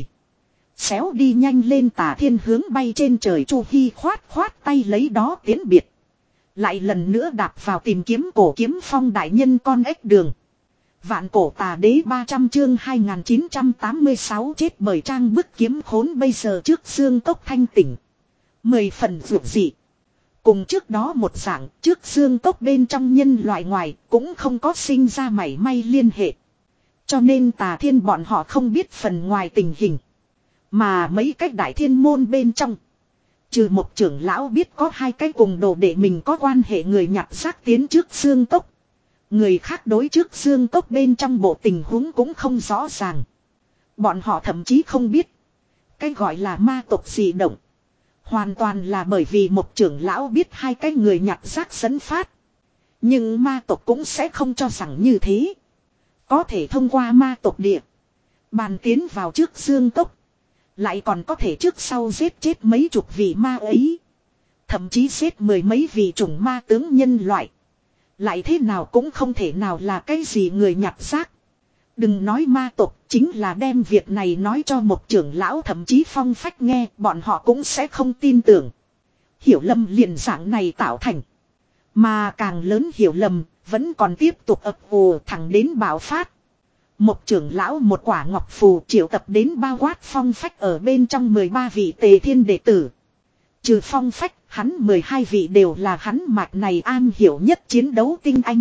Xéo đi nhanh lên Tà Thiên hướng bay trên trời. Chu Hi khoát khoát tay lấy đó tiến biệt. Lại lần nữa đạp vào tìm kiếm cổ kiếm phong đại nhân con ếch đường. Vạn cổ tà đế ba trăm chương hai nghìn chín trăm tám mươi sáu chết bởi trang bức kiếm khốn bây giờ trước xương cốc thanh tỉnh. Mười phần vượt dị. Cùng trước đó một dạng trước xương cốc bên trong nhân loại ngoài cũng không có sinh ra mảy may liên hệ. Cho nên Tà Thiên bọn họ không biết phần ngoài tình hình. Mà mấy cách đại thiên môn bên trong. Trừ một trưởng lão biết có hai cái cùng đồ để mình có quan hệ người nhặt xác tiến trước xương cốc. Người khác đối trước xương cốc bên trong bộ tình huống cũng không rõ ràng. Bọn họ thậm chí không biết. Cái gọi là ma tộc dị động. Hoàn toàn là bởi vì một trưởng lão biết hai cái người nhặt xác dẫn phát. Nhưng ma tộc cũng sẽ không cho rằng như thế. Có thể thông qua ma tộc địa. Bàn tiến vào trước xương cốc. Lại còn có thể trước sau giết chết mấy chục vị ma ấy. Thậm chí giết mười mấy vị chủng ma tướng nhân loại. Lại thế nào cũng không thể nào là cái gì người nhặt xác. Đừng nói ma tộc, chính là đem việc này nói cho một trưởng lão thậm chí phong phách nghe, bọn họ cũng sẽ không tin tưởng. Hiểu lầm liền dạng này tạo thành. Mà càng lớn hiểu lầm, vẫn còn tiếp tục ập ùa thẳng đến bạo phát. Một trưởng lão một quả ngọc phù triệu tập đến bao quát phong phách ở bên trong mười ba vị Tề Thiên đệ tử. Trừ phong phách, hắn mười hai vị đều là hắn mạch này an hiểu nhất chiến đấu tinh anh.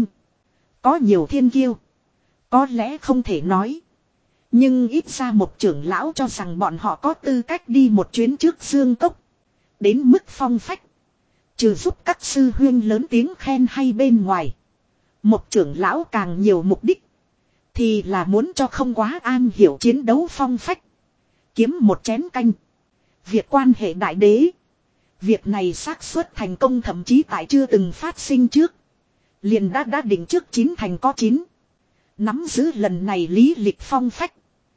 Có nhiều thiên kiêu. Có lẽ không thể nói. Nhưng ít ra một trưởng lão cho rằng bọn họ có tư cách đi một chuyến trước xương cốc. Đến mức phong phách. Trừ giúp các sư huyên lớn tiếng khen hay bên ngoài. Một trưởng lão càng nhiều mục đích. Thì là muốn cho không quá an hiểu chiến đấu phong phách. Kiếm một chén canh. Việc quan hệ đại đế. Việc này xác suất thành công thậm chí tại chưa từng phát sinh trước. Liền đã đã định trước chín thành có chín. Nắm giữ lần này lý lịch phong phách.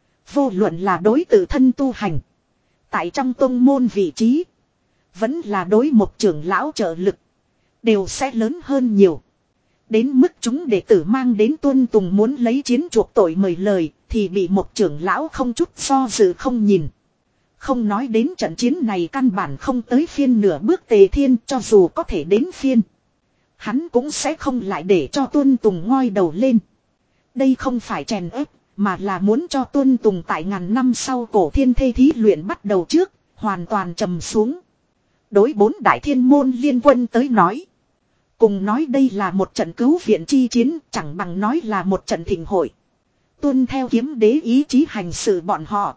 Vô luận là đối tự thân tu hành. Tại trong tông môn vị trí. Vẫn là đối một trưởng lão trợ lực. đều sẽ lớn hơn nhiều. Đến mức chúng đệ tử mang đến Tuân Tùng muốn lấy chiến chuộc tội mời lời, thì bị một trưởng lão không chút do dự không nhìn. Không nói đến trận chiến này căn bản không tới phiên nửa bước Tề Thiên, cho dù có thể đến phiên. Hắn cũng sẽ không lại để cho Tuân Tùng ngoi đầu lên. Đây không phải chèn ép, mà là muốn cho Tuân Tùng tại ngàn năm sau cổ thiên thê thí luyện bắt đầu trước, hoàn toàn trầm xuống. Đối bốn đại thiên môn liên quân tới nói. Cùng nói đây là một trận cứu viện chi chiến, chẳng bằng nói là một trận thịnh hội. Tuân theo kiếm đế ý chí hành sự bọn họ.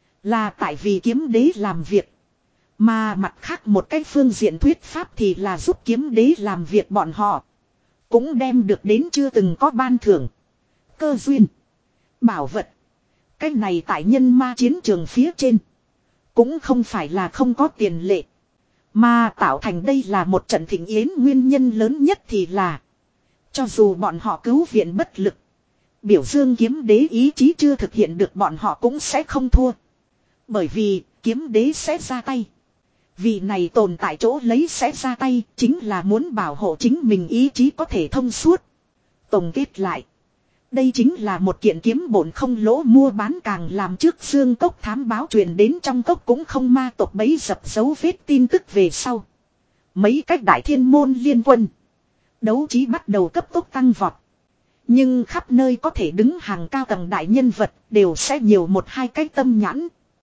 Là tại vì kiếm đế làm việc. Mà mặt khác một cái phương diện thuyết pháp thì là giúp kiếm đế làm việc bọn họ. Cũng đem được đến chưa từng có ban thưởng. Cơ duyên. Bảo vật. Cái này tại nhân ma chiến trường phía trên. Cũng không phải là không có tiền lệ. Mà tạo thành đây là một trận thịnh yến nguyên nhân lớn nhất thì là. Cho dù bọn họ cứu viện bất lực. Biểu dương kiếm đế ý chí chưa thực hiện được bọn họ cũng sẽ không thua. Bởi vì kiếm đế sẽ ra tay. Vị này tồn tại chỗ lấy sẽ ra tay chính là muốn bảo hộ chính mình ý chí có thể thông suốt. Tổng kết lại. Đây chính là một kiện kiếm bổn không lỗ mua bán càng làm trước xương cốc thám báo truyền đến trong cốc cũng không ma tộc bấy dập dấu vết tin tức về sau. Mấy cách đại thiên môn liên quân. Đấu trí bắt đầu cấp tốc tăng vọt. Nhưng khắp nơi có thể đứng hàng cao tầng đại nhân vật đều sẽ nhiều một hai cái tâm nhãn.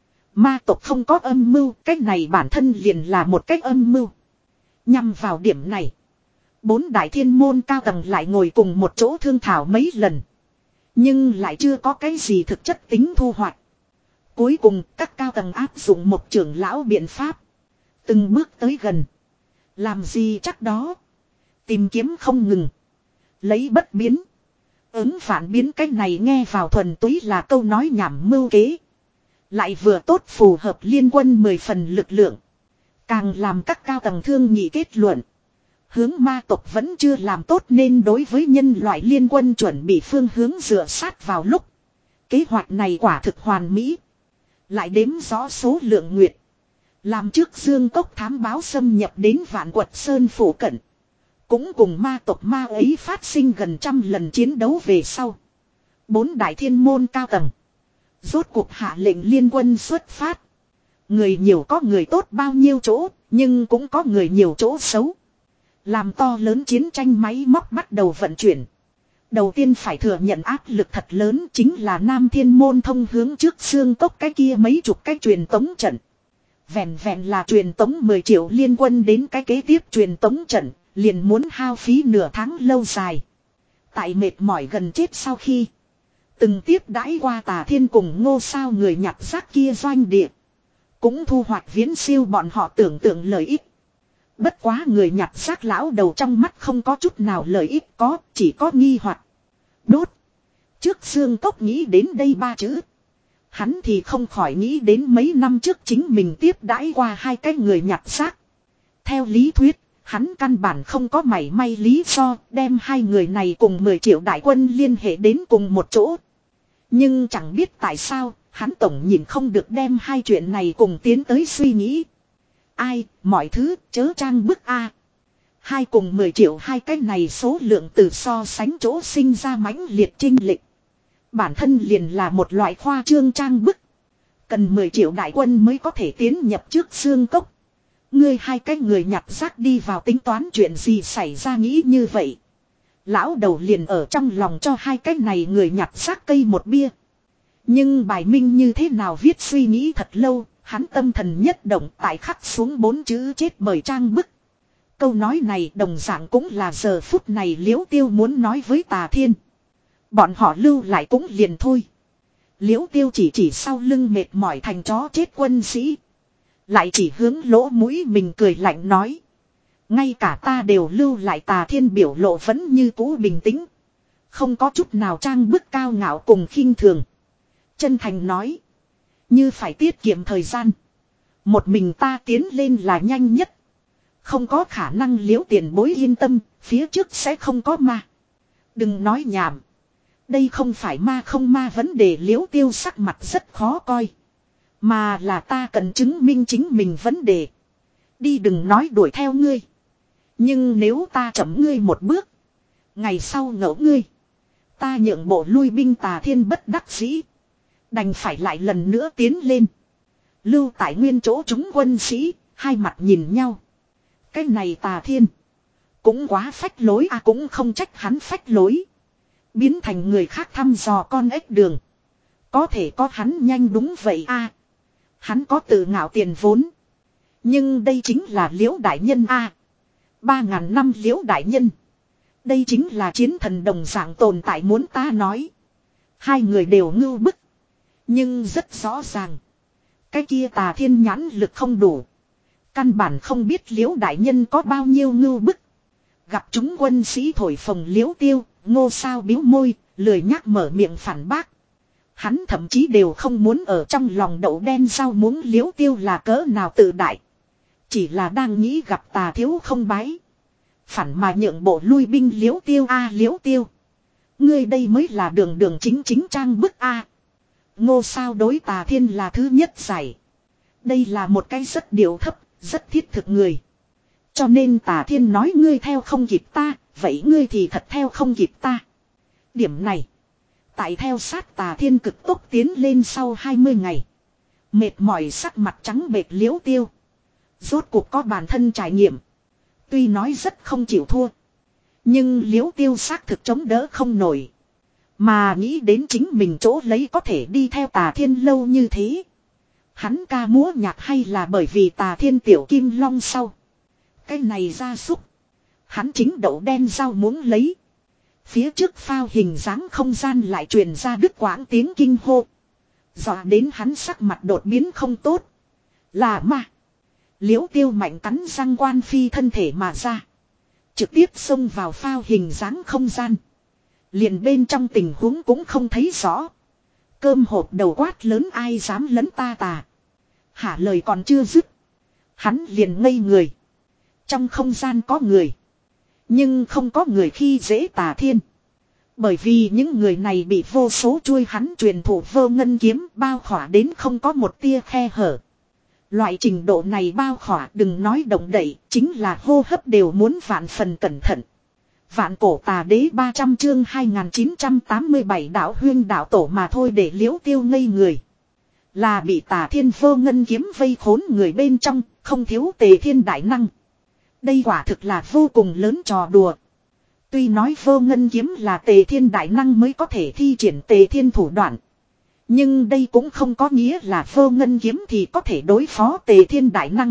Ma tộc không có âm mưu, cách này bản thân liền là một cách âm mưu. Nhằm vào điểm này. Bốn đại thiên môn cao tầng lại ngồi cùng một chỗ thương thảo mấy lần. Nhưng lại chưa có cái gì thực chất tính thu hoạch. Cuối cùng các cao tầng áp dụng một trưởng lão biện pháp. Từng bước tới gần. Làm gì chắc đó. Tìm kiếm không ngừng. Lấy bất biến. Ứng phản biến cách này nghe vào thuần túy là câu nói nhảm mưu kế. Lại vừa tốt phù hợp liên quân mười phần lực lượng. Càng làm các cao tầng thương nghị kết luận. Hướng ma tộc vẫn chưa làm tốt nên đối với nhân loại liên quân chuẩn bị phương hướng dựa sát vào lúc. Kế hoạch này quả thực hoàn mỹ. Lại đếm rõ số lượng nguyệt. Làm trước dương cốc thám báo xâm nhập đến vạn quật sơn phủ cận. Cũng cùng ma tộc ma ấy phát sinh gần trăm lần chiến đấu về sau. Bốn đại thiên môn cao tầng. Rốt cuộc hạ lệnh liên quân xuất phát. Người nhiều có người tốt bao nhiêu chỗ, nhưng cũng có người nhiều chỗ xấu. Làm to lớn chiến tranh máy móc bắt đầu vận chuyển. Đầu tiên phải thừa nhận áp lực thật lớn chính là Nam Thiên Môn thông hướng trước xương cốc cái kia mấy chục cái truyền tống trận. Vẹn vẹn là truyền tống mười triệu liên quân đến cái kế tiếp truyền tống trận, liền muốn hao phí nửa tháng lâu dài. Tại mệt mỏi gần chết sau khi từng tiếp đãi qua Tà Thiên cùng Ngô Sao người nhặt rác kia doanh địa. Cũng thu hoạch viễn siêu bọn họ tưởng tượng lợi ích. Bất quá người nhặt rác lão đầu trong mắt không có chút nào lợi ích có, chỉ có nghi hoặc. Đốt. Trước xương cốc nghĩ đến đây ba chữ. Hắn thì không khỏi nghĩ đến mấy năm trước chính mình tiếp đãi qua hai cái người nhặt rác. Theo lý thuyết, hắn căn bản không có mảy may lý do đem hai người này cùng mười triệu đại quân liên hệ đến cùng một chỗ. Nhưng chẳng biết tại sao, hắn tổng nhìn không được đem hai chuyện này cùng tiến tới suy nghĩ. Ai, mọi thứ, chớ trang bức a. Hai cùng mười triệu hai cái này số lượng từ so sánh chỗ sinh ra mãnh liệt chênh lệch. Bản thân liền là một loại khoa trương trang bức. Cần mười triệu đại quân mới có thể tiến nhập trước xương cốc. Ngươi hai cái người nhặt rác đi vào tính toán chuyện gì xảy ra nghĩ như vậy. Lão đầu liền ở trong lòng cho hai cái này người nhặt rác cây một bia. Nhưng bài minh như thế nào viết suy nghĩ thật lâu, hắn tâm thần nhất động tại khắc xuống bốn chữ chết bởi trang bức. Câu nói này đồng dạng cũng là giờ phút này Liễu Tiêu muốn nói với Tà Thiên. Bọn họ lưu lại cũng liền thôi. Liễu Tiêu chỉ chỉ sau lưng mệt mỏi thành chó chết quân sĩ. Lại chỉ hướng lỗ mũi mình cười lạnh nói. Ngay cả ta đều lưu lại. Tà Thiên biểu lộ vẫn như cũ bình tĩnh. Không có chút nào trang bức cao ngạo cùng khinh thường. Chân thành nói. Như phải tiết kiệm thời gian. Một mình ta tiến lên là nhanh nhất. Không có khả năng Liễu tiền bối yên tâm. Phía trước sẽ không có ma. Đừng nói nhảm. Đây không phải ma không ma vấn đề. Liễu Tiêu sắc mặt rất khó coi. Mà là ta cần chứng minh chính mình vấn đề. Đi đừng nói đuổi theo ngươi. Nhưng nếu ta chậm ngươi một bước. Ngày sau ngẫu ngươi. Ta nhượng bộ lui binh. Tà Thiên bất đắc dĩ. Đành phải lại lần nữa tiến lên. Lưu tại nguyên chỗ chúng quân sĩ. Hai mặt nhìn nhau. Cái này Tà Thiên. Cũng quá phách lối à, cũng không trách hắn phách lối. Biến thành người khác thăm dò con ếch đường. Có thể có hắn nhanh đúng vậy à. Hắn có tự ngạo tiền vốn. Nhưng đây chính là Liễu đại nhân a. Ba ngàn năm Liễu đại nhân. Đây chính là chiến thần đồng dạng tồn tại, muốn ta nói. Hai người đều ngưu bức. Nhưng rất rõ ràng. Cái kia Tà Thiên nhãn lực không đủ. Căn bản không biết Liễu đại nhân có bao nhiêu ngưu bức. Gặp chúng quân sĩ thổi phồng Liễu Tiêu, Ngô Sao bĩu môi, lười nhắc mở miệng phản bác. Hắn thậm chí đều không muốn ở trong lòng đậu đen rau muống Liễu Tiêu là cỡ nào tự đại. Chỉ là đang nghĩ gặp Tà thiếu không bái. Phản mà nhượng bộ lui binh Liễu Tiêu a. Liễu Tiêu. Ngươi đây mới là đường đường chính chính trang bức a. Ngô Sao đối Tà Thiên là thứ nhất giải. Đây là một cái rất điệu thấp, rất thiết thực người. Cho nên Tà Thiên nói ngươi theo không kịp ta, vậy ngươi thì thật theo không kịp ta. Điểm này. Tại theo sát Tà Thiên cực tốc tiến lên sau hai mươi ngày. Mệt mỏi sắc mặt trắng bệch Liễu Tiêu. Rốt cuộc có bản thân trải nghiệm. Tuy nói rất không chịu thua. Nhưng Liễu Tiêu xác thực chống đỡ không nổi. Mà nghĩ đến chính mình chỗ lấy có thể đi theo Tà Thiên lâu như thế. Hắn ca múa nhạc hay là bởi vì Tà Thiên tiểu kim long sau. Cái này ra súc. Hắn chính đậu đen rau muốn lấy. Phía trước phao hình dáng không gian lại truyền ra đứt quãng tiếng kinh hô. Dọa đến hắn sắc mặt đột biến không tốt. Là ma. Liễu Tiêu mạnh cắn răng quan phi thân thể mà ra. Trực tiếp xông vào phao hình dáng không gian. Liền bên trong tình huống cũng không thấy rõ. Cơm hộp đầu quát lớn ai dám lấn ta Tà. Hả lời còn chưa dứt. Hắn liền ngây người. Trong không gian có người. Nhưng không có người khi dễ Tà Thiên. Bởi vì những người này bị vô số chuôi hắn truyền thủ vô ngân kiếm bao khỏa đến không có một tia khe hở. Loại trình độ này bao khỏa đừng nói động đậy, chính là hô hấp đều muốn vạn phần cẩn thận. Vạn cổ Tà đế ba trăm chương hai nghìn chín trăm tám mươi bảy đạo huyên đạo tổ mà thôi để Liễu Tiêu ngây người. Là bị Tà Thiên vô ngân kiếm vây khốn người bên trong, không thiếu Tề Thiên đại năng. Đây quả thực là vô cùng lớn trò đùa. Tuy nói vô ngân kiếm là Tề Thiên đại năng mới có thể thi triển Tề Thiên thủ đoạn. Nhưng đây cũng không có nghĩa là vô ngân kiếm thì có thể đối phó Tề Thiên đại năng.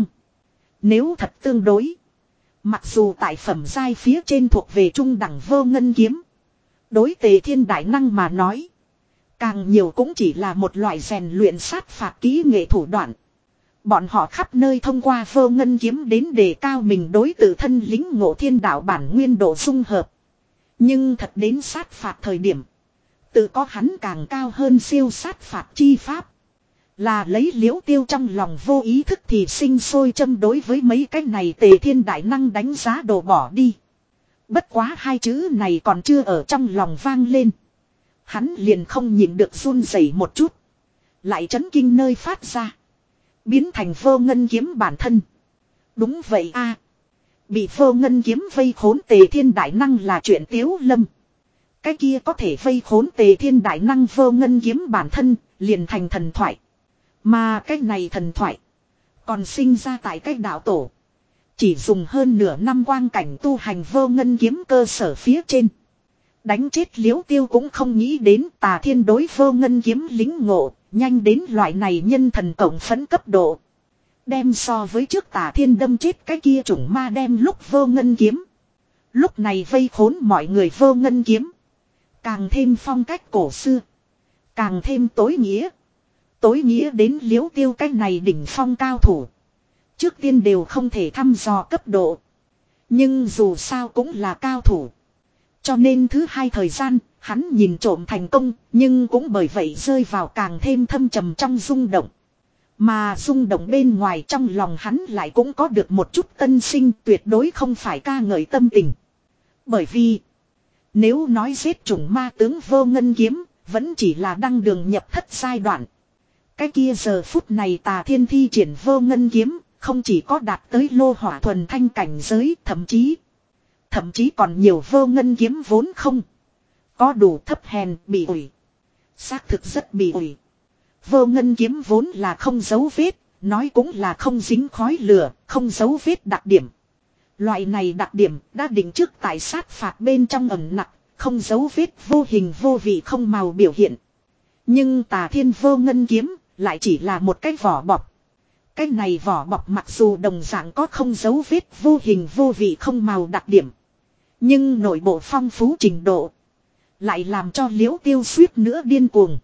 Nếu thật tương đối. Mặc dù tại phẩm giai phía trên thuộc về trung đẳng vô ngân kiếm. Đối Tề Thiên đại năng mà nói. Càng nhiều cũng chỉ là một loại rèn luyện sát phạt kỹ nghệ thủ đoạn. Bọn họ khắp nơi thông qua vô ngân kiếm đến đề cao mình đối tự thân lính ngộ thiên đạo bản nguyên độ dung hợp. Nhưng thật đến sát phạt thời điểm. Tự có hắn càng cao hơn siêu sát phạt chi pháp. Là lấy Liễu Tiêu trong lòng vô ý thức thì sinh sôi châm đối với mấy cái này Tề Thiên đại năng đánh giá đồ bỏ đi. Bất quá hai chữ này còn chưa ở trong lòng vang lên. Hắn liền không nhịn được run rẩy một chút. Lại chấn kinh nơi phát ra. Biến thành vô ngân kiếm bản thân. Đúng vậy a. Bị vô ngân kiếm vây khốn Tề Thiên đại năng là chuyện tiếu lâm. Cái kia có thể vây khốn Tề Thiên đại năng vô ngân kiếm bản thân, liền thành thần thoại. Mà cái này thần thoại, còn sinh ra tại cái đạo tổ. Chỉ dùng hơn nửa năm quang cảnh tu hành vô ngân kiếm cơ sở phía trên. Đánh chết Liễu Tiêu cũng không nghĩ đến Tà Thiên đối vô ngân kiếm lính ngộ, nhanh đến loại này nhân thần cộng phấn cấp độ. Đem so với trước Tà Thiên đâm chết cái kia chủng ma đem lúc vô ngân kiếm. Lúc này vây khốn mọi người vô ngân kiếm. Càng thêm phong cách cổ xưa. Càng thêm tối nghĩa. Tối nghĩa đến Liễu Tiêu cái này đỉnh phong cao thủ. Trước tiên đều không thể thăm dò cấp độ. Nhưng dù sao cũng là cao thủ. Cho nên thứ hai thời gian, hắn nhìn trộm thành công, nhưng cũng bởi vậy rơi vào càng thêm thâm trầm trong rung động. Mà rung động bên ngoài trong lòng hắn lại cũng có được một chút tân sinh, tuyệt đối không phải ca ngợi tâm tình. Bởi vì, nếu nói giết chủng ma tướng vô ngân kiếm, vẫn chỉ là đăng đường nhập thất giai đoạn. Cái kia giờ phút này Tà Thiên thi triển vô ngân kiếm, không chỉ có đạt tới lô hỏa thuần thanh cảnh giới, thậm chí, thậm chí còn nhiều vô ngân kiếm vốn không có đủ thấp hèn bị ủi. Xác thực rất bị ủi. Vô ngân kiếm vốn là không dấu vết, nói cũng là không dính khói lửa, không dấu vết đặc điểm. Loại này đặc điểm đã định trước tại sát phạt bên trong ẩn nặc, không dấu vết vô hình vô vị không màu biểu hiện. Nhưng Tà Thiên vô ngân kiếm lại chỉ là một cái vỏ bọc. Cái này vỏ bọc mặc dù đồng dạng có không dấu vết vô hình vô vị không màu đặc điểm. Nhưng nội bộ phong phú trình độ lại làm cho Liễu Tiêu suýt nữa điên cuồng.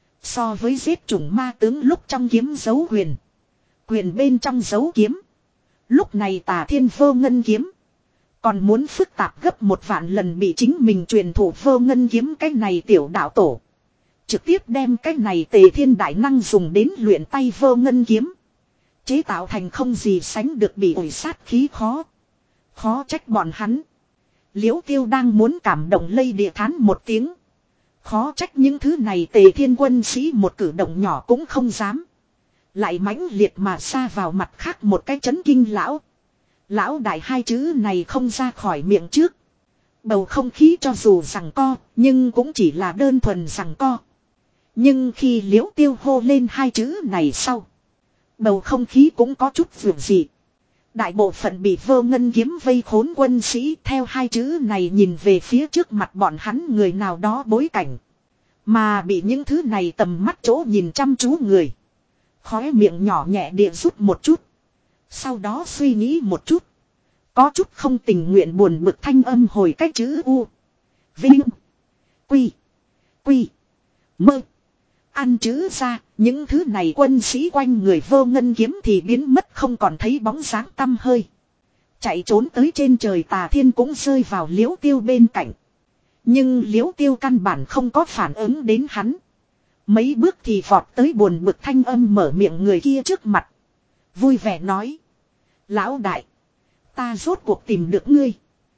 So với giết chủng ma tướng lúc trong kiếm giấu quyền, quyền bên trong giấu kiếm, lúc này Tà Thiên vô ngân kiếm còn muốn phức tạp gấp một vạn lần. Bị chính mình truyền thủ vô ngân kiếm cái này tiểu đạo tổ trực tiếp đem cái này Tề Thiên đại năng dùng đến luyện tay vô ngân kiếm, chế tạo thành không gì sánh được bị ủi sát khí khó. Khó trách bọn hắn. Liễu Tiêu đang muốn cảm động lây địa thán một tiếng. Khó trách những thứ này Tề Thiên quân sĩ một cử động nhỏ cũng không dám. Lại mãnh liệt mà xa vào mặt khác một cái chấn kinh lão. Lão đại hai chữ này không ra khỏi miệng trước. Bầu không khí cho dù rằng co, nhưng cũng chỉ là đơn thuần rằng co. Nhưng khi Liễu Tiêu hô lên hai chữ này sau, bầu không khí cũng có chút vượt dị. Đại bộ phận bị vô ngân kiếm vây khốn quân sĩ theo hai chữ này nhìn về phía trước mặt bọn hắn người nào đó bối cảnh. Mà bị những thứ này tầm mắt chỗ nhìn chăm chú người, khóe miệng nhỏ nhẹ địa rút một chút. Sau đó suy nghĩ một chút. Có chút không tình nguyện buồn bực thanh âm hồi cách chữ U. Vinh. Quy. Quy. Mơ. Ăn chữ ra, những thứ này quân sĩ quanh người vô ngân kiếm thì biến mất không còn thấy bóng dáng tăm hơi. Chạy trốn tới trên trời Tà Thiên cũng rơi vào Liễu Tiêu bên cạnh. Nhưng Liễu Tiêu căn bản không có phản ứng đến hắn. Mấy bước thì vọt tới buồn bực thanh âm mở miệng người kia trước mặt. Vui vẻ nói. Lão đại. Ta rốt cuộc tìm được ngươi.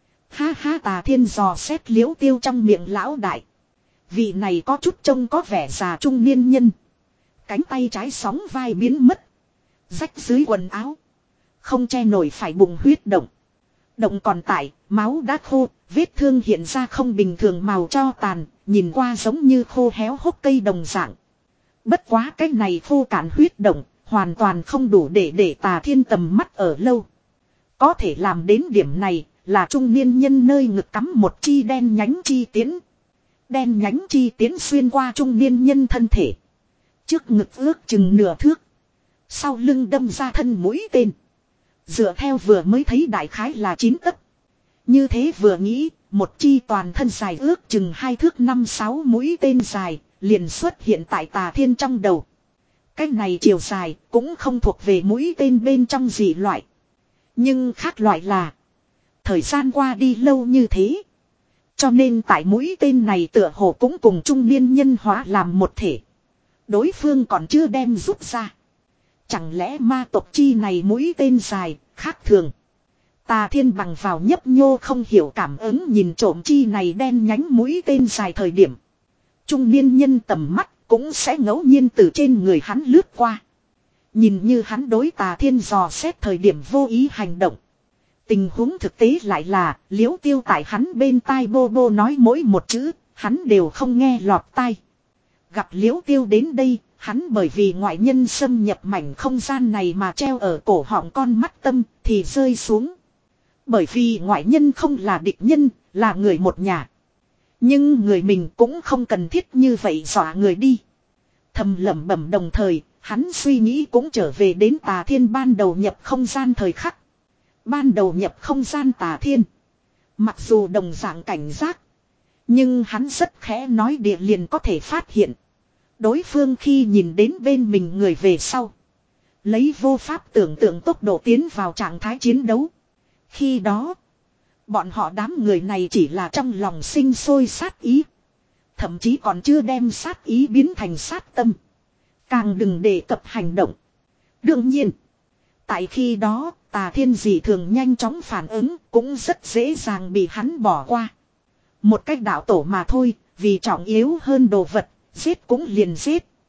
Ha ha. Tà Thiên dò xét Liễu Tiêu trong miệng lão đại. Vị này có chút trông có vẻ già trung niên nhân. Cánh tay trái sóng vai biến mất. Rách dưới quần áo. Không che nổi phải bụng huyết động. Động còn tại, máu đã khô, vết thương hiện ra không bình thường màu cho tàn, nhìn qua giống như khô héo hốc cây đồng dạng. Bất quá cái này khô cạn huyết động, hoàn toàn không đủ để để Tà Thiên tầm mắt ở lâu. Có thể làm đến điểm này, là trung niên nhân nơi ngực cắm một chi đen nhánh chi tiến. Đen nhánh chi tiến xuyên qua trung niên nhân thân thể. Trước ngực ước chừng nửa thước. Sau lưng đâm ra thân mũi tên. Dựa theo vừa mới thấy đại khái là chín tấc. Như thế vừa nghĩ, một chi toàn thân dài ước chừng hai thước năm sáu mũi tên dài, liền xuất hiện tại Tà Thiên trong đầu. Cái này chiều dài cũng không thuộc về mũi tên bên trong gì loại. Nhưng khác loại là, thời gian qua đi lâu như thế, cho nên tại mũi tên này tựa hồ cũng cùng trung niên nhân hóa làm một thể. Đối phương còn chưa đem rút ra. Chẳng lẽ ma tộc chi này mũi tên dài, khác thường. Tà Thiên bằng vào nhấp nhô không hiểu cảm ứng nhìn trộm chi này đen nhánh mũi tên dài thời điểm. Trung niên nhân tầm mắt cũng sẽ ngẫu nhiên từ trên người hắn lướt qua. Nhìn như hắn đối Tà Thiên dò xét thời điểm vô ý hành động. Tình huống thực tế lại là Liễu Tiêu tại hắn bên tai bô bô nói mỗi một chữ, hắn đều không nghe lọt tai. Gặp Liễu Tiêu đến đây, hắn bởi vì ngoại nhân xâm nhập mảnh không gian này mà treo ở cổ họng con mắt tâm thì rơi xuống. Bởi vì ngoại nhân không là địch nhân, là người một nhà. Nhưng người mình cũng không cần thiết như vậy dọa người đi. Thầm lẩm bẩm đồng thời, hắn suy nghĩ cũng trở về đến Tà Thiên ban đầu nhập không gian thời khắc. Ban đầu nhập không gian Tà Thiên, mặc dù đồng dạng cảnh giác, nhưng hắn rất khẽ nói địa liền có thể phát hiện. Đối phương khi nhìn đến bên mình người về sau, lấy vô pháp tưởng tượng tốc độ tiến vào trạng thái chiến đấu. Khi đó, bọn họ đám người này chỉ là trong lòng sinh sôi sát ý. Thậm chí còn chưa đem sát ý biến thành sát tâm. Càng đừng đề cập hành động. Đương nhiên, tại khi đó, Tà Thiên dị thường nhanh chóng phản ứng, cũng rất dễ dàng bị hắn bỏ qua. Một cách đạo tổ mà thôi, vì trọng yếu hơn đồ vật, giết cũng liền giết.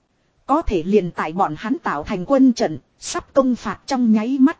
Có thể liền tại bọn hắn tạo thành quân trận, sắp công phạt trong nháy mắt.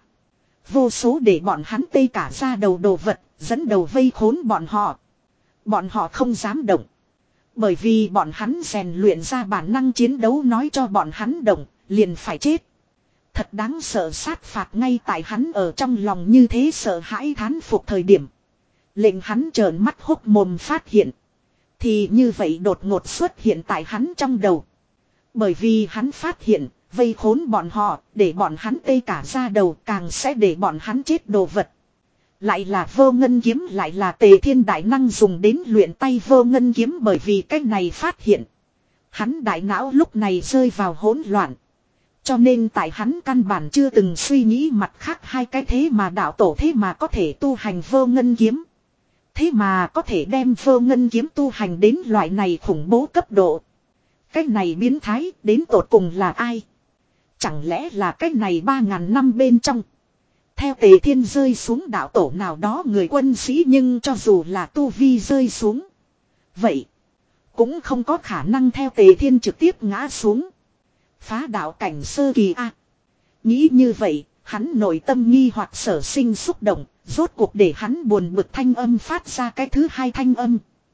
Vô số để bọn hắn tê cả ra đầu đồ vật, dẫn đầu vây khốn bọn họ. Bọn họ không dám động. Bởi vì bọn hắn rèn luyện ra bản năng chiến đấu nói cho bọn hắn động, liền phải chết. Thật đáng sợ sát phạt ngay tại hắn ở trong lòng như thế sợ hãi thán phục thời điểm. Lệnh hắn trợn mắt hốc mồm phát hiện. Thì như vậy đột ngột xuất hiện tại hắn trong đầu. Bởi vì hắn phát hiện, vây khốn bọn họ, để bọn hắn tê cả ra đầu càng sẽ để bọn hắn chết đồ vật. Lại là vô ngân kiếm, lại là Tề Thiên đại năng dùng đến luyện tay vô ngân kiếm, bởi vì cách này phát hiện. Hắn đại não lúc này rơi vào hỗn loạn. Cho nên tại hắn căn bản chưa từng suy nghĩ mặt khác hai cái thế mà đạo tổ thế mà có thể tu hành vô ngân kiếm. Thế mà có thể đem vô ngân kiếm tu hành đến loại này khủng bố cấp độ. Cái này biến thái đến tột cùng là ai? Chẳng lẽ là cái này ba ngàn năm bên trong. Theo Tề Thiên rơi xuống đạo tổ nào đó người quân sĩ, nhưng cho dù là tu vi rơi xuống. Vậy cũng không có khả năng theo Tề Thiên trực tiếp ngã xuống. Phá đạo cảnh sơ kỳ a. Nghĩ như vậy, hắn nội tâm nghi hoặc sở sinh xúc động, rốt cuộc để hắn buồn bực thanh âm phát ra cái thứ hai thanh âm.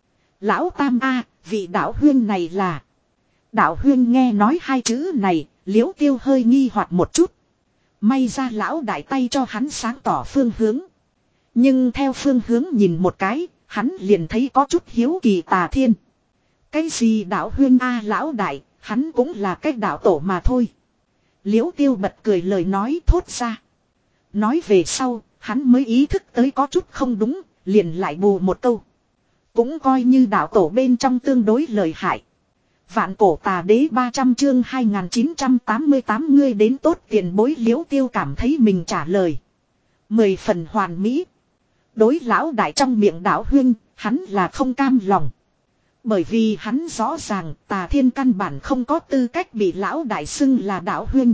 Lão Tam a, vị đạo huyên này là. Đạo huyên nghe nói hai chữ này, Liễu Tiêu hơi nghi hoặc một chút. May ra lão đại tay cho hắn sáng tỏ phương hướng. Nhưng theo phương hướng nhìn một cái, hắn liền thấy có chút hiếu kỳ Tà Thiên. Cái gì đạo huyên a lão đại, hắn cũng là cái đạo tổ mà thôi. Liễu Tiêu bật cười lời nói thốt ra. Nói về sau, hắn mới ý thức tới có chút không đúng, liền lại bù một câu. Cũng coi như đạo tổ bên trong tương đối lợi hại. Vạn cổ tà đế ba trăm chương hai nghìn chín trăm tám mươi tám ngươi đến tốt tiền bối. Liễu Tiêu cảm thấy mình trả lời mười phần hoàn mỹ. Đối lão đại trong miệng đạo huyên, hắn là không cam lòng. Bởi vì hắn rõ ràng Tà Thiên căn bản không có tư cách bị lão đại xưng là đạo huyên.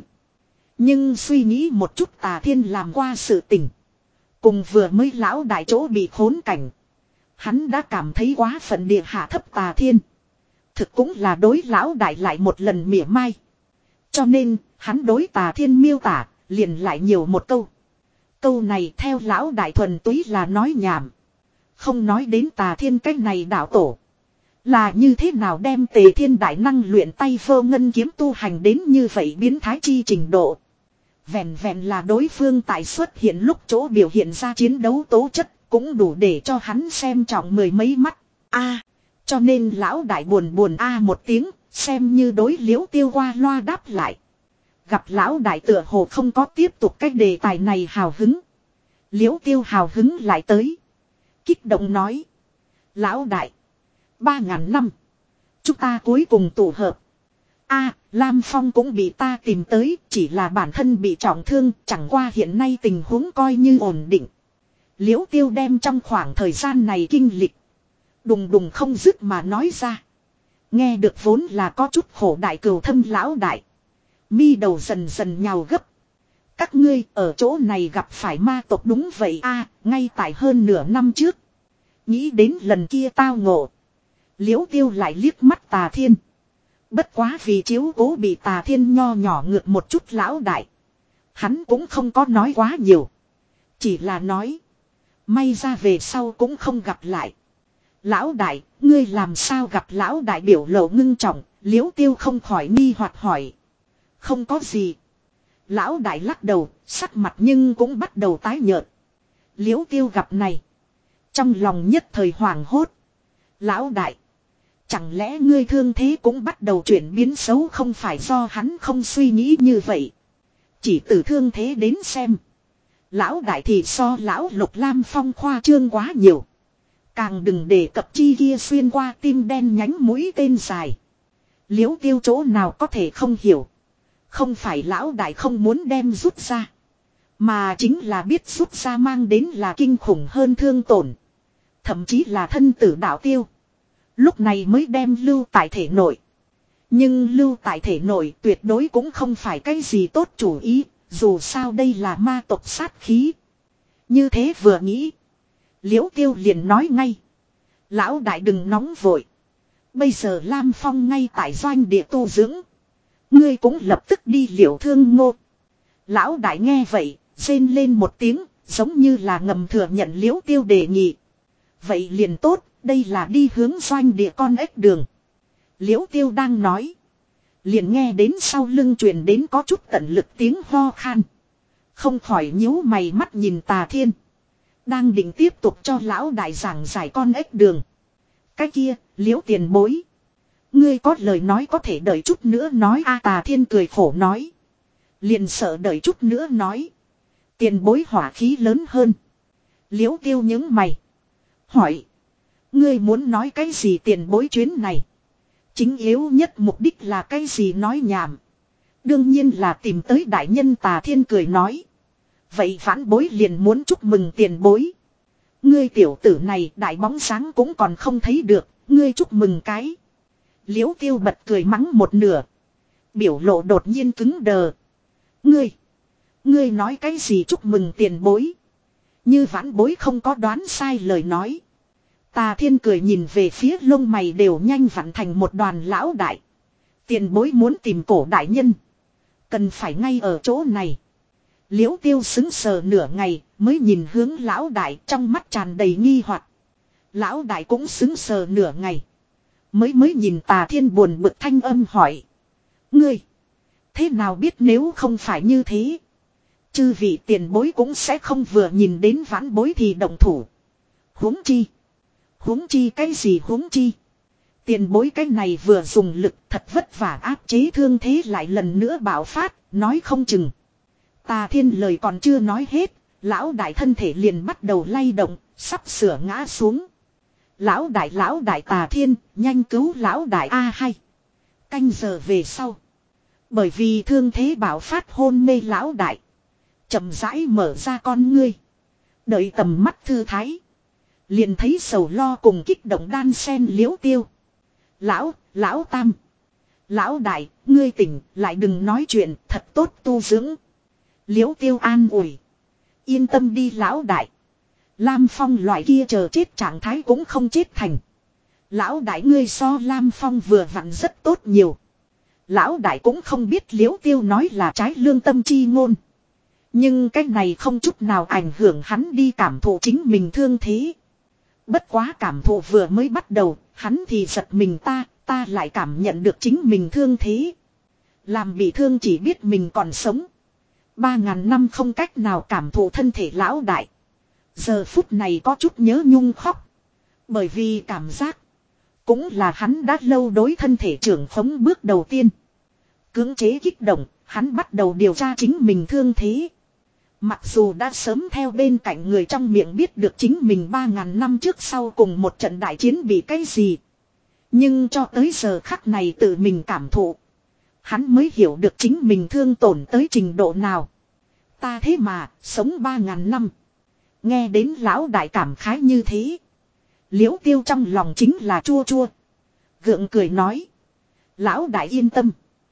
Nhưng suy nghĩ một chút Tà Thiên làm qua sự tình. Cùng vừa mới lão đại chỗ bị khốn cảnh. Hắn đã cảm thấy quá phận địa hạ thấp Tà Thiên. Thực cũng là đối lão đại lại một lần mỉa mai. Cho nên, hắn đối Tà Thiên miêu tả, liền lại nhiều một câu. Câu này theo lão đại thuần túy là nói nhảm. Không nói đến Tà Thiên cách này đạo tổ. Là như thế nào đem Tề Thiên đại năng luyện tay vô ngân kiếm tu hành đến như vậy biến thái chi trình độ. Vẹn vẹn là đối phương tại xuất hiện lúc chỗ biểu hiện ra chiến đấu tố chất, cũng đủ để cho hắn xem trọng mười mấy mắt. A, cho nên lão đại buồn buồn a một tiếng, xem như đối Liễu Tiêu qua loa đáp lại. Gặp lão đại tựa hồ không có tiếp tục cái đề tài này hào hứng. Liễu Tiêu hào hứng lại tới. Kích động nói. Lão đại. Ba ngàn năm. Chúng ta cuối cùng tụ hợp. A, Lam Phong cũng bị ta tìm tới, chỉ là bản thân bị trọng thương, chẳng qua hiện nay tình huống coi như ổn định. Liễu Tiêu đem trong khoảng thời gian này kinh lịch. Đùng đùng không dứt mà nói ra. Nghe được vốn là có chút khổ đại cừu thâm lão đại. Mi đầu dần dần nhào gấp. Các ngươi ở chỗ này gặp phải ma tộc đúng vậy a, ngay tại hơn nửa năm trước. Nghĩ đến lần kia tao ngộ. Liễu Tiêu lại liếc mắt Tà Thiên. Bất quá vì chiếu cố bị Tà Thiên nho nhỏ ngược một chút lão đại. Hắn cũng không có nói quá nhiều. Chỉ là nói. May ra về sau cũng không gặp lại. Lão đại, ngươi làm sao gặp lão đại biểu lộ ngưng trọng. Liễu Tiêu không khỏi nghi hoặc hỏi. Không có gì. Lão đại lắc đầu, sắc mặt nhưng cũng bắt đầu tái nhợt. Liễu Tiêu gặp này. Trong lòng nhất thời hoảng hốt. Lão đại. Chẳng lẽ ngươi thương thế cũng bắt đầu chuyển biến xấu, không phải do hắn không suy nghĩ như vậy. Chỉ từ thương thế đến xem. Lão đại thì so lão Lục Lam Phong khoa trương quá nhiều. Càng đừng đề cập chi kia xuyên qua tim đen nhánh mũi tên dài. Liễu Tiêu chỗ nào có thể không hiểu. Không phải lão đại không muốn đem rút ra. Mà chính là biết rút ra mang đến là kinh khủng hơn thương tổn. Thậm chí là thân tử đạo tiêu. Lúc này mới đem lưu tại thể nội. Nhưng lưu tại thể nội tuyệt đối cũng không phải cái gì tốt chủ ý. Dù sao đây là ma tộc sát khí. Như thế vừa nghĩ. Liễu Tiêu liền nói ngay. Lão đại đừng nóng vội. Bây giờ Lam Phong ngay tại doanh địa tu dưỡng. Ngươi cũng lập tức đi liệu thương ngô. Lão đại nghe vậy, rên lên một tiếng, giống như là ngầm thừa nhận Liễu Tiêu đề nghị. Vậy liền tốt, đây là đi hướng doanh địa con ếch đường. Liễu Tiêu đang nói. Liền nghe đến sau lưng truyền đến có chút tận lực tiếng ho khan. Không khỏi nhíu mày mắt nhìn Tà Thiên. Đang định tiếp tục cho lão đại giảng giải con ếch đường. Cái kia, Liễu tiền bối. Ngươi có lời nói có thể đợi chút nữa nói a. Tà Thiên cười khổ nói. Liền sợ đợi chút nữa nói. Tiền bối hỏa khí lớn hơn. Liễu Tiêu những mày. Hỏi. Ngươi muốn nói cái gì tiền bối chuyến này? Chính yếu nhất mục đích là cái gì nói nhảm. Đương nhiên là tìm tới đại nhân. Tà Thiên cười nói. Vậy vãn bối liền muốn chúc mừng tiền bối. Ngươi tiểu tử này đại bóng sáng cũng còn không thấy được. Ngươi chúc mừng cái. Liễu Tiêu bật cười mắng một nửa. Biểu lộ đột nhiên cứng đờ. Ngươi. Ngươi nói cái gì chúc mừng tiền bối. Như vãn bối không có đoán sai lời nói. Tà Thiên cười nhìn về phía lông mày đều nhanh vặn thành một đoàn lão đại. Tiền bối muốn tìm cổ đại nhân. Cần phải ngay ở chỗ này. Liễu Tiêu xứng sờ nửa ngày mới nhìn hướng lão đại trong mắt tràn đầy nghi hoặc. Lão đại cũng xứng sờ nửa ngày. Mới mới nhìn Tà Thiên buồn bực thanh âm hỏi. Ngươi. Thế nào biết nếu không phải như thế. Chư vị tiền bối cũng sẽ không vừa nhìn đến vãn bối thì động thủ. Huống chi. Huống chi cái gì huống chi. Tiền bối cái này vừa dùng lực thật vất vả áp chế thương thế lại lần nữa bạo phát. Nói không chừng. Tà Thiên lời còn chưa nói hết. Lão đại thân thể liền bắt đầu lay động. Sắp sửa ngã xuống. Lão đại lão đại Tà Thiên. Nhanh cứu lão đại A hay. Canh giờ về sau. Bởi vì thương thế bạo phát hôn mê lão đại. Chậm rãi mở ra con ngươi. Đợi tầm mắt thư thái. Liền thấy sầu lo cùng kích động đan sen Liễu Tiêu. Lão, lão tam. Lão đại, ngươi tỉnh, lại đừng nói chuyện, thật tốt tu dưỡng. Liễu Tiêu an ủi. Yên tâm đi lão đại. Lam Phong loại kia chờ chết trạng thái cũng không chết thành. Lão đại ngươi so Lam Phong vừa vặn rất tốt nhiều. Lão đại cũng không biết Liễu Tiêu nói là trái lương tâm chi ngôn. Nhưng cái này không chút nào ảnh hưởng hắn đi cảm thụ chính mình thương thế. Bất quá cảm thụ vừa mới bắt đầu, hắn thì giật mình ta, ta lại cảm nhận được chính mình thương thế. Làm bị thương chỉ biết mình còn sống. Ba ngàn năm không cách nào cảm thụ thân thể lão đại. Giờ phút này có chút nhớ nhung khóc. Bởi vì cảm giác, cũng là hắn đã lâu đối thân thể trưởng khống bước đầu tiên. Cưỡng chế kích động, hắn bắt đầu điều tra chính mình thương thế. Mặc dù đã sớm theo bên cạnh người trong miệng biết được chính mình ba ngàn năm trước sau cùng một trận đại chiến bị cái gì. Nhưng cho tới giờ khắc này tự mình cảm thụ. Hắn mới hiểu được chính mình thương tổn tới trình độ nào. Ta thế mà, sống ba ngàn năm. Nghe đến lão đại cảm khái như thế. Liễu Tiêu trong lòng chính là chua chua. Gượng cười nói. Lão đại yên tâm.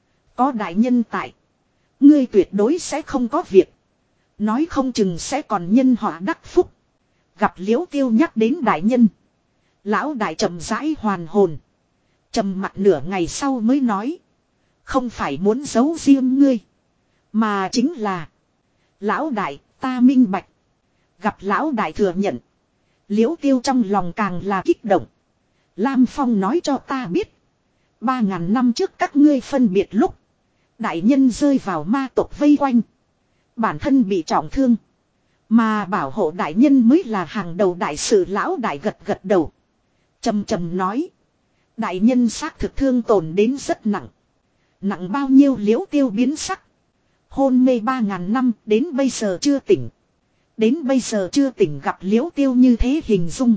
Có đại nhân tại. Ngươi tuyệt đối sẽ không có việc. Nói không chừng sẽ còn nhân họa đắc phúc. Gặp Liễu Tiêu nhắc đến đại nhân. Lão đại chậm rãi hoàn hồn. Trầm mặt nửa ngày sau mới nói. Không phải muốn giấu riêng ngươi. Mà chính là. Lão đại ta minh bạch. Gặp lão đại thừa nhận. Liễu Tiêu trong lòng càng là kích động. Lam Phong nói cho ta biết. Ba ngàn năm trước các ngươi phân biệt lúc. Đại nhân rơi vào ma tộc vây quanh. Bản thân bị trọng thương. Mà bảo hộ đại nhân mới là hàng đầu đại sự. Lão đại gật gật đầu. Trầm trầm nói. Đại nhân xác thực thương tổn đến rất nặng. Nặng bao nhiêu Liễu Tiêu biến sắc. Hôn mê ba ngàn năm đến bây giờ chưa tỉnh. Đến bây giờ chưa tỉnh gặp Liễu Tiêu như thế hình dung.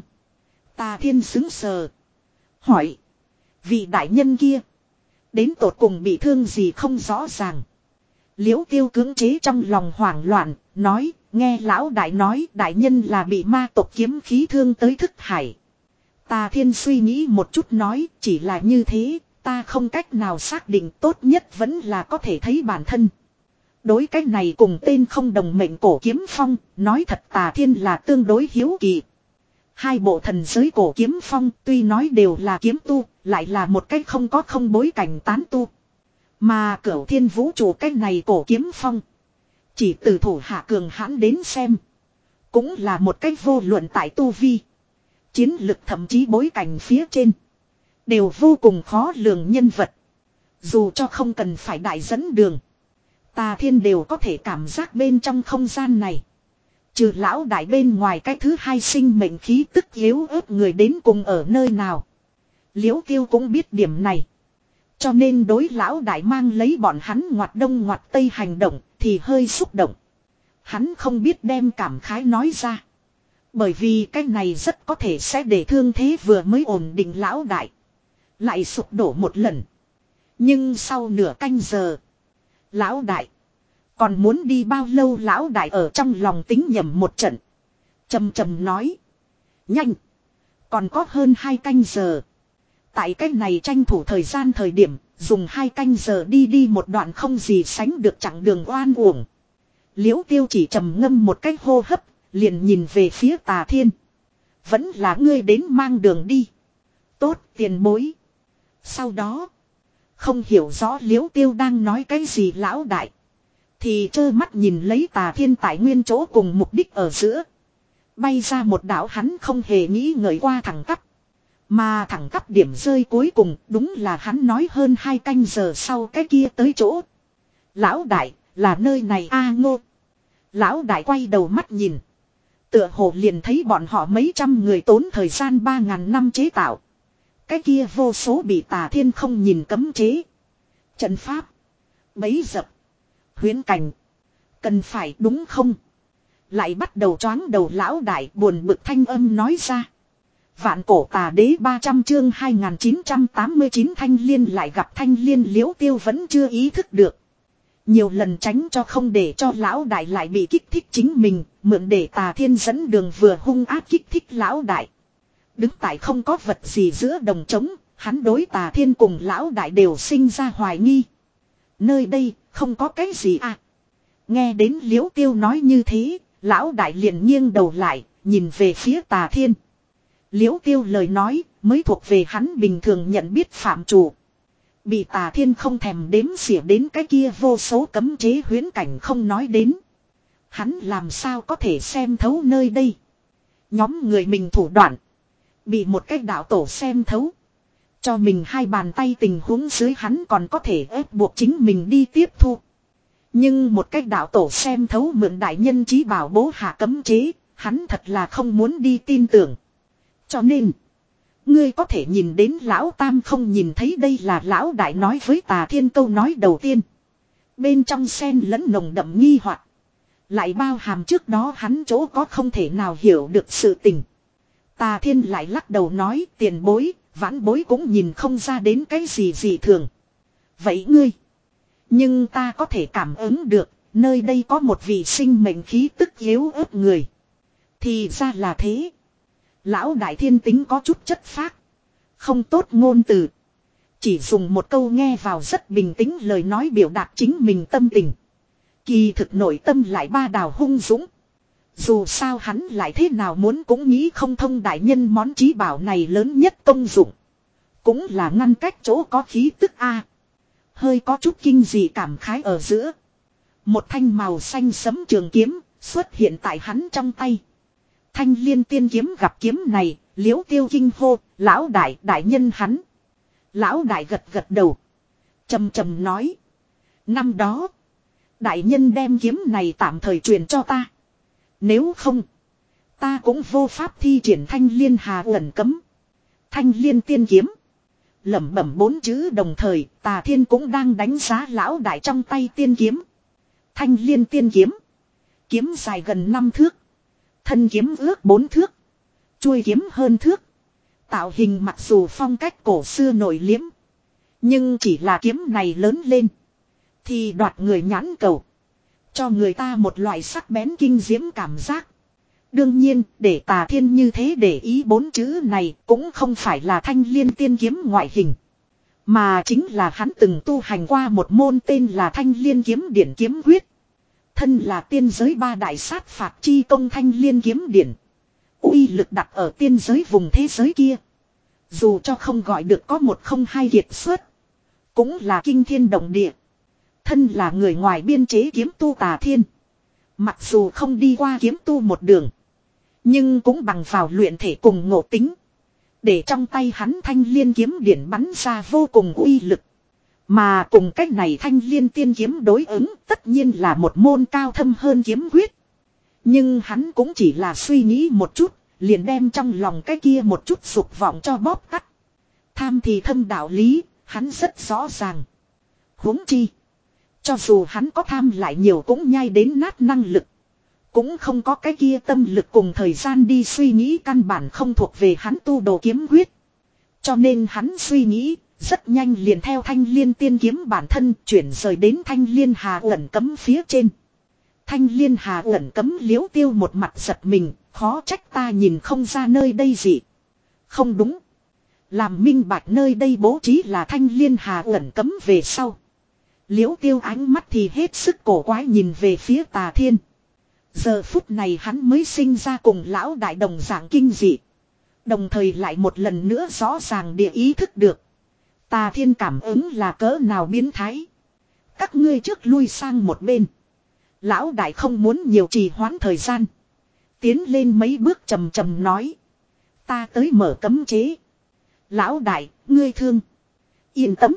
Tà Thiên xứng sờ. Hỏi. Vị đại nhân kia. Đến tột cùng bị thương gì không rõ ràng. Liễu Tiêu cưỡng chế trong lòng hoảng loạn. Nói. Nghe lão đại nói đại nhân là bị ma tộc kiếm khí thương tới thức hải. Tà Thiên suy nghĩ một chút nói. Chỉ là như thế. Ta không cách nào xác định tốt nhất vẫn là có thể thấy bản thân. Đối cách này cùng tên không đồng mệnh cổ kiếm phong, nói thật Tà Thiên là tương đối hiếu kỳ. Hai bộ thần giới cổ kiếm phong tuy nói đều là kiếm tu, lại là một cách không có không bối cảnh tán tu. Mà Cửu Thiên Vũ Trụ cái này cổ kiếm phong. Chỉ từ thủ hạ cường hãn đến xem. Cũng là một cách vô luận tại tu vi. Chiến lực thậm chí bối cảnh phía trên. Đều vô cùng khó lường nhân vật. Dù cho không cần phải đại dẫn đường. Tà Thiên đều có thể cảm giác bên trong không gian này. Trừ lão đại bên ngoài cái thứ hai sinh mệnh khí tức yếu ớt người đến cùng ở nơi nào. Liễu Tiêu cũng biết điểm này. Cho nên đối lão đại mang lấy bọn hắn ngoặt đông ngoặt tây hành động thì hơi xúc động. Hắn không biết đem cảm khái nói ra. Bởi vì cái này rất có thể sẽ để thương thế vừa mới ổn định lão đại. Lại sụp đổ một lần. Nhưng sau nửa canh giờ. Lão đại. Còn muốn đi bao lâu lão đại ở trong lòng tính nhầm một trận. Trầm trầm nói. Nhanh. Còn có hơn hai canh giờ. Tại cách này tranh thủ thời gian thời điểm. Dùng hai canh giờ đi đi một đoạn không gì sánh được chặng đường oan uổng. Liễu Tiêu chỉ trầm ngâm một cách hô hấp. Liền nhìn về phía Tà Thiên. Vẫn là ngươi đến mang đường đi. Tốt tiền bối. Sau đó. Không hiểu rõ Liễu Tiêu đang nói cái gì lão đại. Thì trơ mắt nhìn lấy Tà Thiên tại nguyên chỗ cùng mục đích ở giữa. Bay ra một đảo hắn không hề nghĩ ngợi qua thẳng tắp. Mà thẳng tắp điểm rơi cuối cùng đúng là hắn nói hơn hai canh giờ sau cái kia tới chỗ. Lão đại là nơi này a ngô. Lão đại quay đầu mắt nhìn. Tựa hồ liền thấy bọn họ mấy trăm người tốn thời gian ba ngàn năm chế tạo. Cái kia vô số bị Tà Thiên không nhìn cấm chế. Trận pháp. Bấy dập. Huyễn cảnh. Cần phải đúng không? Lại bắt đầu choáng đầu lão đại buồn bực thanh âm nói ra. Vạn cổ tà đế ba trăm chương hai nghìn chín trăm tám mươi chín Thanh Liên lại gặp Thanh Liên Liễu Tiêu vẫn chưa ý thức được. Nhiều lần tránh cho không để cho lão đại lại bị kích thích chính mình, mượn để Tà Thiên dẫn đường vừa hung ác kích thích lão đại. Đứng tại không có vật gì giữa đồng trống, hắn đối Tà Thiên cùng lão đại đều sinh ra hoài nghi. Nơi đây không có cái gì à. Nghe đến Liễu Tiêu nói như thế, lão đại liền nghiêng đầu lại, nhìn về phía Tà Thiên. Liễu Tiêu lời nói mới thuộc về hắn bình thường nhận biết phạm chủ. Bị Tà Thiên không thèm đếm xỉa đến cái kia vô số cấm chế huyễn cảnh không nói đến. Hắn làm sao có thể xem thấu nơi đây. Nhóm người mình thủ đoạn. Bị một cái đạo tổ xem thấu. Cho mình hai bàn tay tình huống dưới hắn còn có thể ép buộc chính mình đi tiếp thu. Nhưng một cái đạo tổ xem thấu mượn đại nhân chí bảo bố hạ cấm chế. Hắn thật là không muốn đi tin tưởng. Cho nên. Ngươi có thể nhìn đến lão tam không nhìn thấy đây là lão đại nói với Tà Thiên câu nói đầu tiên. Bên trong xen lẫn nồng đậm nghi hoặc. Lại bao hàm trước đó hắn chỗ có không thể nào hiểu được sự tình. Tà Thiên lại lắc đầu nói tiền bối, vãn bối cũng nhìn không ra đến cái gì gì thường. Vậy ngươi. Nhưng ta có thể cảm ứng được, nơi đây có một vị sinh mệnh khí tức yếu ớt người. Thì ra là thế. Lão đại thiên tính có chút chất phác. Không tốt ngôn từ. Chỉ dùng một câu nghe vào rất bình tĩnh lời nói biểu đạt chính mình tâm tình. Kỳ thực nội tâm lại ba đào hung dũng. Dù sao hắn lại thế nào muốn cũng nghĩ không thông đại nhân món trí bảo này lớn nhất công dụng. Cũng là ngăn cách chỗ có khí tức A. Hơi có chút kinh dị cảm khái ở giữa. Một thanh màu xanh sẫm trường kiếm xuất hiện tại hắn trong tay. Thanh Liên tiên kiếm gặp kiếm này, Liễu Tiêu kinh hô, lão đại, đại nhân hắn. Lão đại gật gật đầu. Trầm trầm nói. Năm đó, đại nhân đem kiếm này tạm thời truyền cho ta. Nếu không, ta cũng vô pháp thi triển Thanh Liên hà ẩn cấm. Thanh Liên tiên kiếm. Lẩm bẩm bốn chữ đồng thời, Tà Thiên cũng đang đánh giá lão đại trong tay tiên kiếm. Thanh Liên tiên kiếm. Kiếm dài gần năm thước. Thân kiếm ước bốn thước. Chuôi kiếm hơn thước. Tạo hình mặc dù phong cách cổ xưa nổi liếm. Nhưng chỉ là kiếm này lớn lên. Thì đoạt người nhãn cầu. Cho người ta một loại sắc bén kinh diễm cảm giác. Đương nhiên, để Tà Thiên như thế để ý bốn chữ này cũng không phải là Thanh Liên tiên kiếm ngoại hình. Mà chính là hắn từng tu hành qua một môn tên là Thanh Liên kiếm điển kiếm quyết. Thân là tiên giới ba đại sát phạt chi công Thanh Liên kiếm điển. Uy lực đặt ở tiên giới vùng thế giới kia. Dù cho không gọi được có một không hai kiệt xuất. cũng là kinh thiên động địa. Thân là người ngoài biên chế kiếm tu Tà Thiên. Mặc dù không đi qua kiếm tu một đường. Nhưng cũng bằng vào luyện thể cùng ngộ tính. Để trong tay hắn thanh liên kiếm điển bắn ra vô cùng uy lực. Mà cùng cách này thanh liên tiên kiếm đối ứng tất nhiên là một môn cao thâm hơn kiếm quyết. Nhưng hắn cũng chỉ là suy nghĩ một chút, liền đem trong lòng cái kia một chút dục vọng cho bóp tắt. Tham thì thâm đạo lý, hắn rất rõ ràng. Huống chi. Cho dù hắn có tham lại nhiều cũng nhai đến nát năng lực. Cũng không có cái kia tâm lực cùng thời gian đi suy nghĩ căn bản không thuộc về hắn tu đồ kiếm quyết. Cho nên hắn suy nghĩ, rất nhanh liền theo thanh liên tiên kiếm bản thân chuyển rời đến thanh liên hà ẩn cấm phía trên. Thanh liên hà ẩn cấm liễu tiêu một mặt giật mình, khó trách ta nhìn không ra nơi đây gì. Không đúng. Làm minh bạch nơi đây bố trí là thanh liên hà ẩn cấm về sau. Liễu tiêu ánh mắt thì hết sức cổ quái nhìn về phía Tà Thiên. Giờ phút này hắn mới sinh ra cùng lão đại đồng dạng kinh dị. Đồng thời lại một lần nữa rõ ràng địa ý thức được. Tà Thiên cảm ứng là cỡ nào biến thái. Các ngươi trước lui sang một bên. Lão đại không muốn nhiều trì hoãn thời gian. Tiến lên mấy bước trầm trầm nói. Ta tới mở cấm chế. Lão đại, ngươi thương. Yên tâm.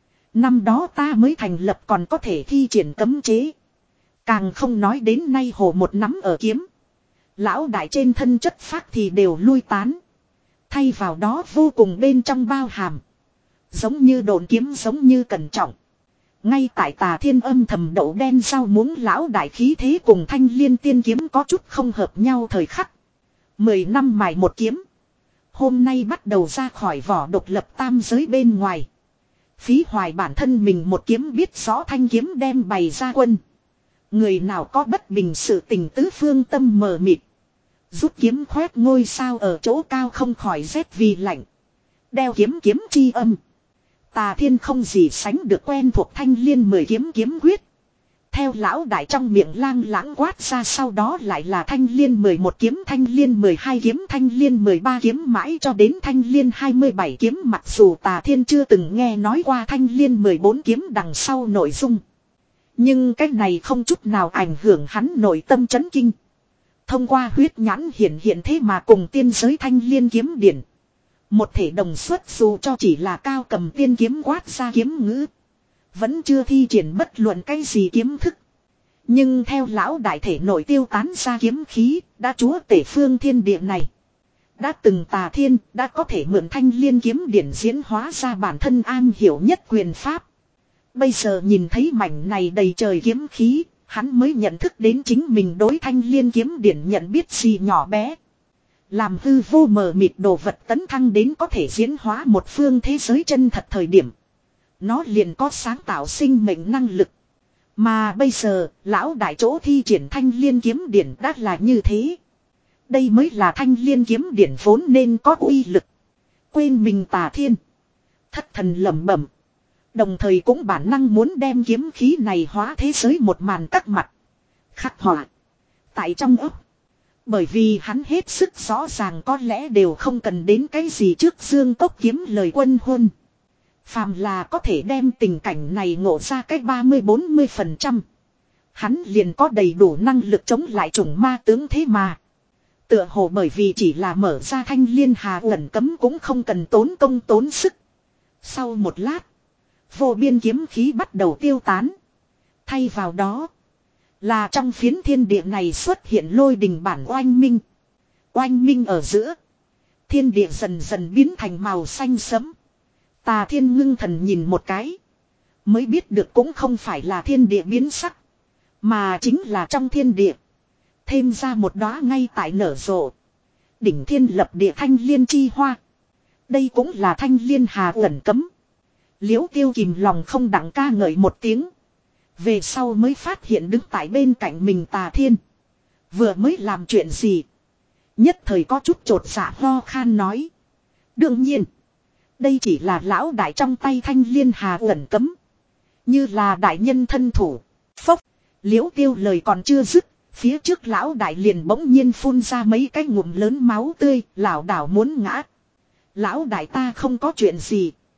Năm đó ta mới thành lập còn có thể thi triển cấm chế. Càng không nói đến nay hồ một nắm ở kiếm. Lão đại trên thân chất phát thì đều lui tán. Thay vào đó vô cùng bên trong bao hàm. Giống như đồn kiếm giống như cẩn trọng. Ngay tại Tà Thiên âm thầm đậu đen rau muống lão đại khí thế cùng thanh liên tiên kiếm có chút không hợp nhau thời khắc. Mười năm mài một kiếm. Hôm nay bắt đầu ra khỏi vỏ độc lập tam giới bên ngoài. Phí hoài bản thân mình một kiếm biết rõ thanh kiếm đem bày ra quân. Người nào có bất bình sự tình tứ phương tâm mờ mịt. Rút kiếm khoét ngôi sao ở chỗ cao không khỏi rét vì lạnh. Đeo kiếm kiếm chi âm. Tà Thiên không gì sánh được quen thuộc thanh liên mười kiếm kiếm quyết. Theo lão đại trong miệng lang lãng quát ra sau đó lại là thanh liên mười một kiếm, thanh liên mười hai kiếm, thanh liên mười ba kiếm mãi cho đến thanh liên hai mươi bảy kiếm, mặc dù Tà Thiên chưa từng nghe nói qua thanh liên mười bốn kiếm đằng sau nội dung. Nhưng cái này không chút nào ảnh hưởng hắn nội tâm chấn kinh. Thông qua huyết nhãn hiện hiện thế mà cùng tiên giới thanh liên kiếm điển. Một thể đồng xuất dù cho chỉ là cao cầm tiên kiếm quát ra kiếm ngữ. Vẫn chưa thi triển bất luận cái gì kiếm thức. Nhưng theo lão đại thể nội tiêu tán ra kiếm khí, đã chúa tể phương thiên địa này. Đã từng Tà Thiên, đã có thể mượn thanh liên kiếm điển diễn hóa ra bản thân an hiểu nhất quyền pháp. Bây giờ nhìn thấy mảnh này đầy trời kiếm khí, hắn mới nhận thức đến chính mình đối thanh liên kiếm điển nhận biết gì nhỏ bé. Làm hư vô mờ mịt đồ vật tấn thăng đến có thể diễn hóa một phương thế giới chân thật thời điểm. Nó liền có sáng tạo sinh mệnh năng lực. Mà bây giờ, lão đại chỗ thi triển thanh liên kiếm điển đã là như thế. Đây mới là thanh liên kiếm điển vốn nên có uy lực. Quên mình Tà Thiên. Thất thần lẩm bẩm. Đồng thời cũng bản năng muốn đem kiếm khí này hóa thế giới một màn các mặt. Khắc họa. Tại trong ấp. Bởi vì hắn hết sức rõ ràng có lẽ đều không cần đến cái gì trước dương cốc kiếm lời quân hôn. Phàm là có thể đem tình cảnh này ngộ ra cách ba mươi bốn mươi phần trăm. Hắn liền có đầy đủ năng lực chống lại chủng ma tướng thế mà. Tựa hồ bởi vì chỉ là mở ra thanh liên hà ẩn cấm cũng không cần tốn công tốn sức. Sau một lát. Vô biên kiếm khí bắt đầu tiêu tán. Thay vào đó. Là trong phiến thiên địa này xuất hiện lôi đình bản oanh minh. Oanh minh ở giữa. Thiên địa dần dần biến thành màu xanh sẫm. Tà Thiên ngưng thần nhìn một cái. Mới biết được cũng không phải là thiên địa biến sắc. Mà chính là trong thiên địa. Thêm ra một đóa ngay tại nở rộ. Đỉnh thiên lập địa thanh liên chi hoa. Đây cũng là thanh liên hà ẩn cấm. Liễu Tiêu kìm lòng không đặng ca ngợi một tiếng. Về sau mới phát hiện đứng tại bên cạnh mình Tà Thiên. Vừa mới làm chuyện gì. Nhất thời có chút trột dạ ho khan nói. Đương nhiên. Đây chỉ là lão đại trong tay thanh liên hà ẩn cấm. Như là đại nhân thân thủ. Phốc. Liễu Tiêu lời còn chưa dứt. Phía trước lão đại liền bỗng nhiên phun ra mấy cái ngụm lớn máu tươi. Lảo đảo muốn ngã. Lão đại ta không có chuyện gì.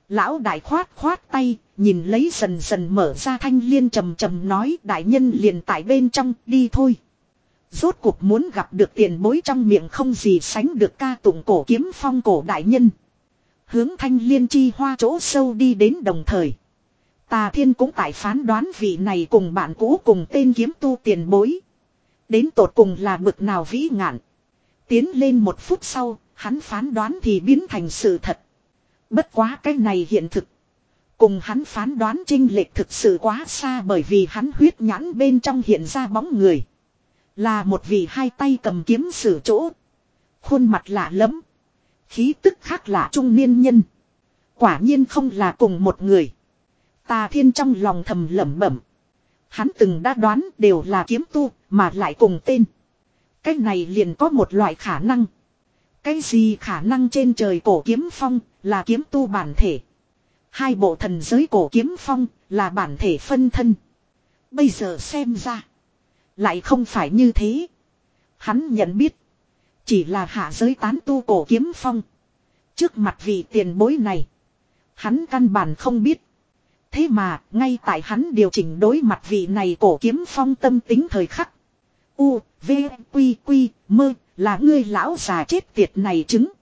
Lão đại khoát khoát tay, nhìn lấy dần dần mở ra Thanh Liên trầm trầm nói đại nhân liền tại bên trong, đi thôi. Rốt cuộc muốn gặp được tiền bối trong miệng không gì sánh được ca tụng cổ kiếm phong cổ đại nhân. Hướng Thanh Liên chi hoa chỗ sâu đi đến đồng thời. Tà Thiên cũng tại phán đoán vị này cùng bạn cũ cùng tên kiếm tu tiền bối. Đến tột cùng là bực nào vĩ ngạn. Tiến lên một phút sau, hắn phán đoán thì biến thành sự thật. Bất quá cái này hiện thực. Cùng hắn phán đoán chênh lệch thực sự quá xa bởi vì hắn huyết nhãn bên trong hiện ra bóng người. Là một vị hai tay cầm kiếm sử chỗ. Khuôn mặt lạ lẫm. Khí tức khác lạ trung niên nhân. Quả nhiên không là cùng một người. Tà Thiên trong lòng thầm lẩm bẩm. Hắn từng đã đoán đều là kiếm tu mà lại cùng tên. Cái này liền có một loại khả năng. Cái gì khả năng trên trời cổ kiếm phong là kiếm tu bản thể. Hai bộ thần giới cổ kiếm phong là bản thể phân thân. Bây giờ xem ra. Lại không phải như thế. Hắn nhận biết. Chỉ là hạ giới tán tu cổ kiếm phong. Trước mặt vị tiền bối này. Hắn căn bản không biết. Thế mà ngay tại hắn điều chỉnh đối mặt vị này cổ kiếm phong tâm tính thời khắc. U, V, Quy, Quy, Mơ là ngươi lão già chết tiệt này chứng.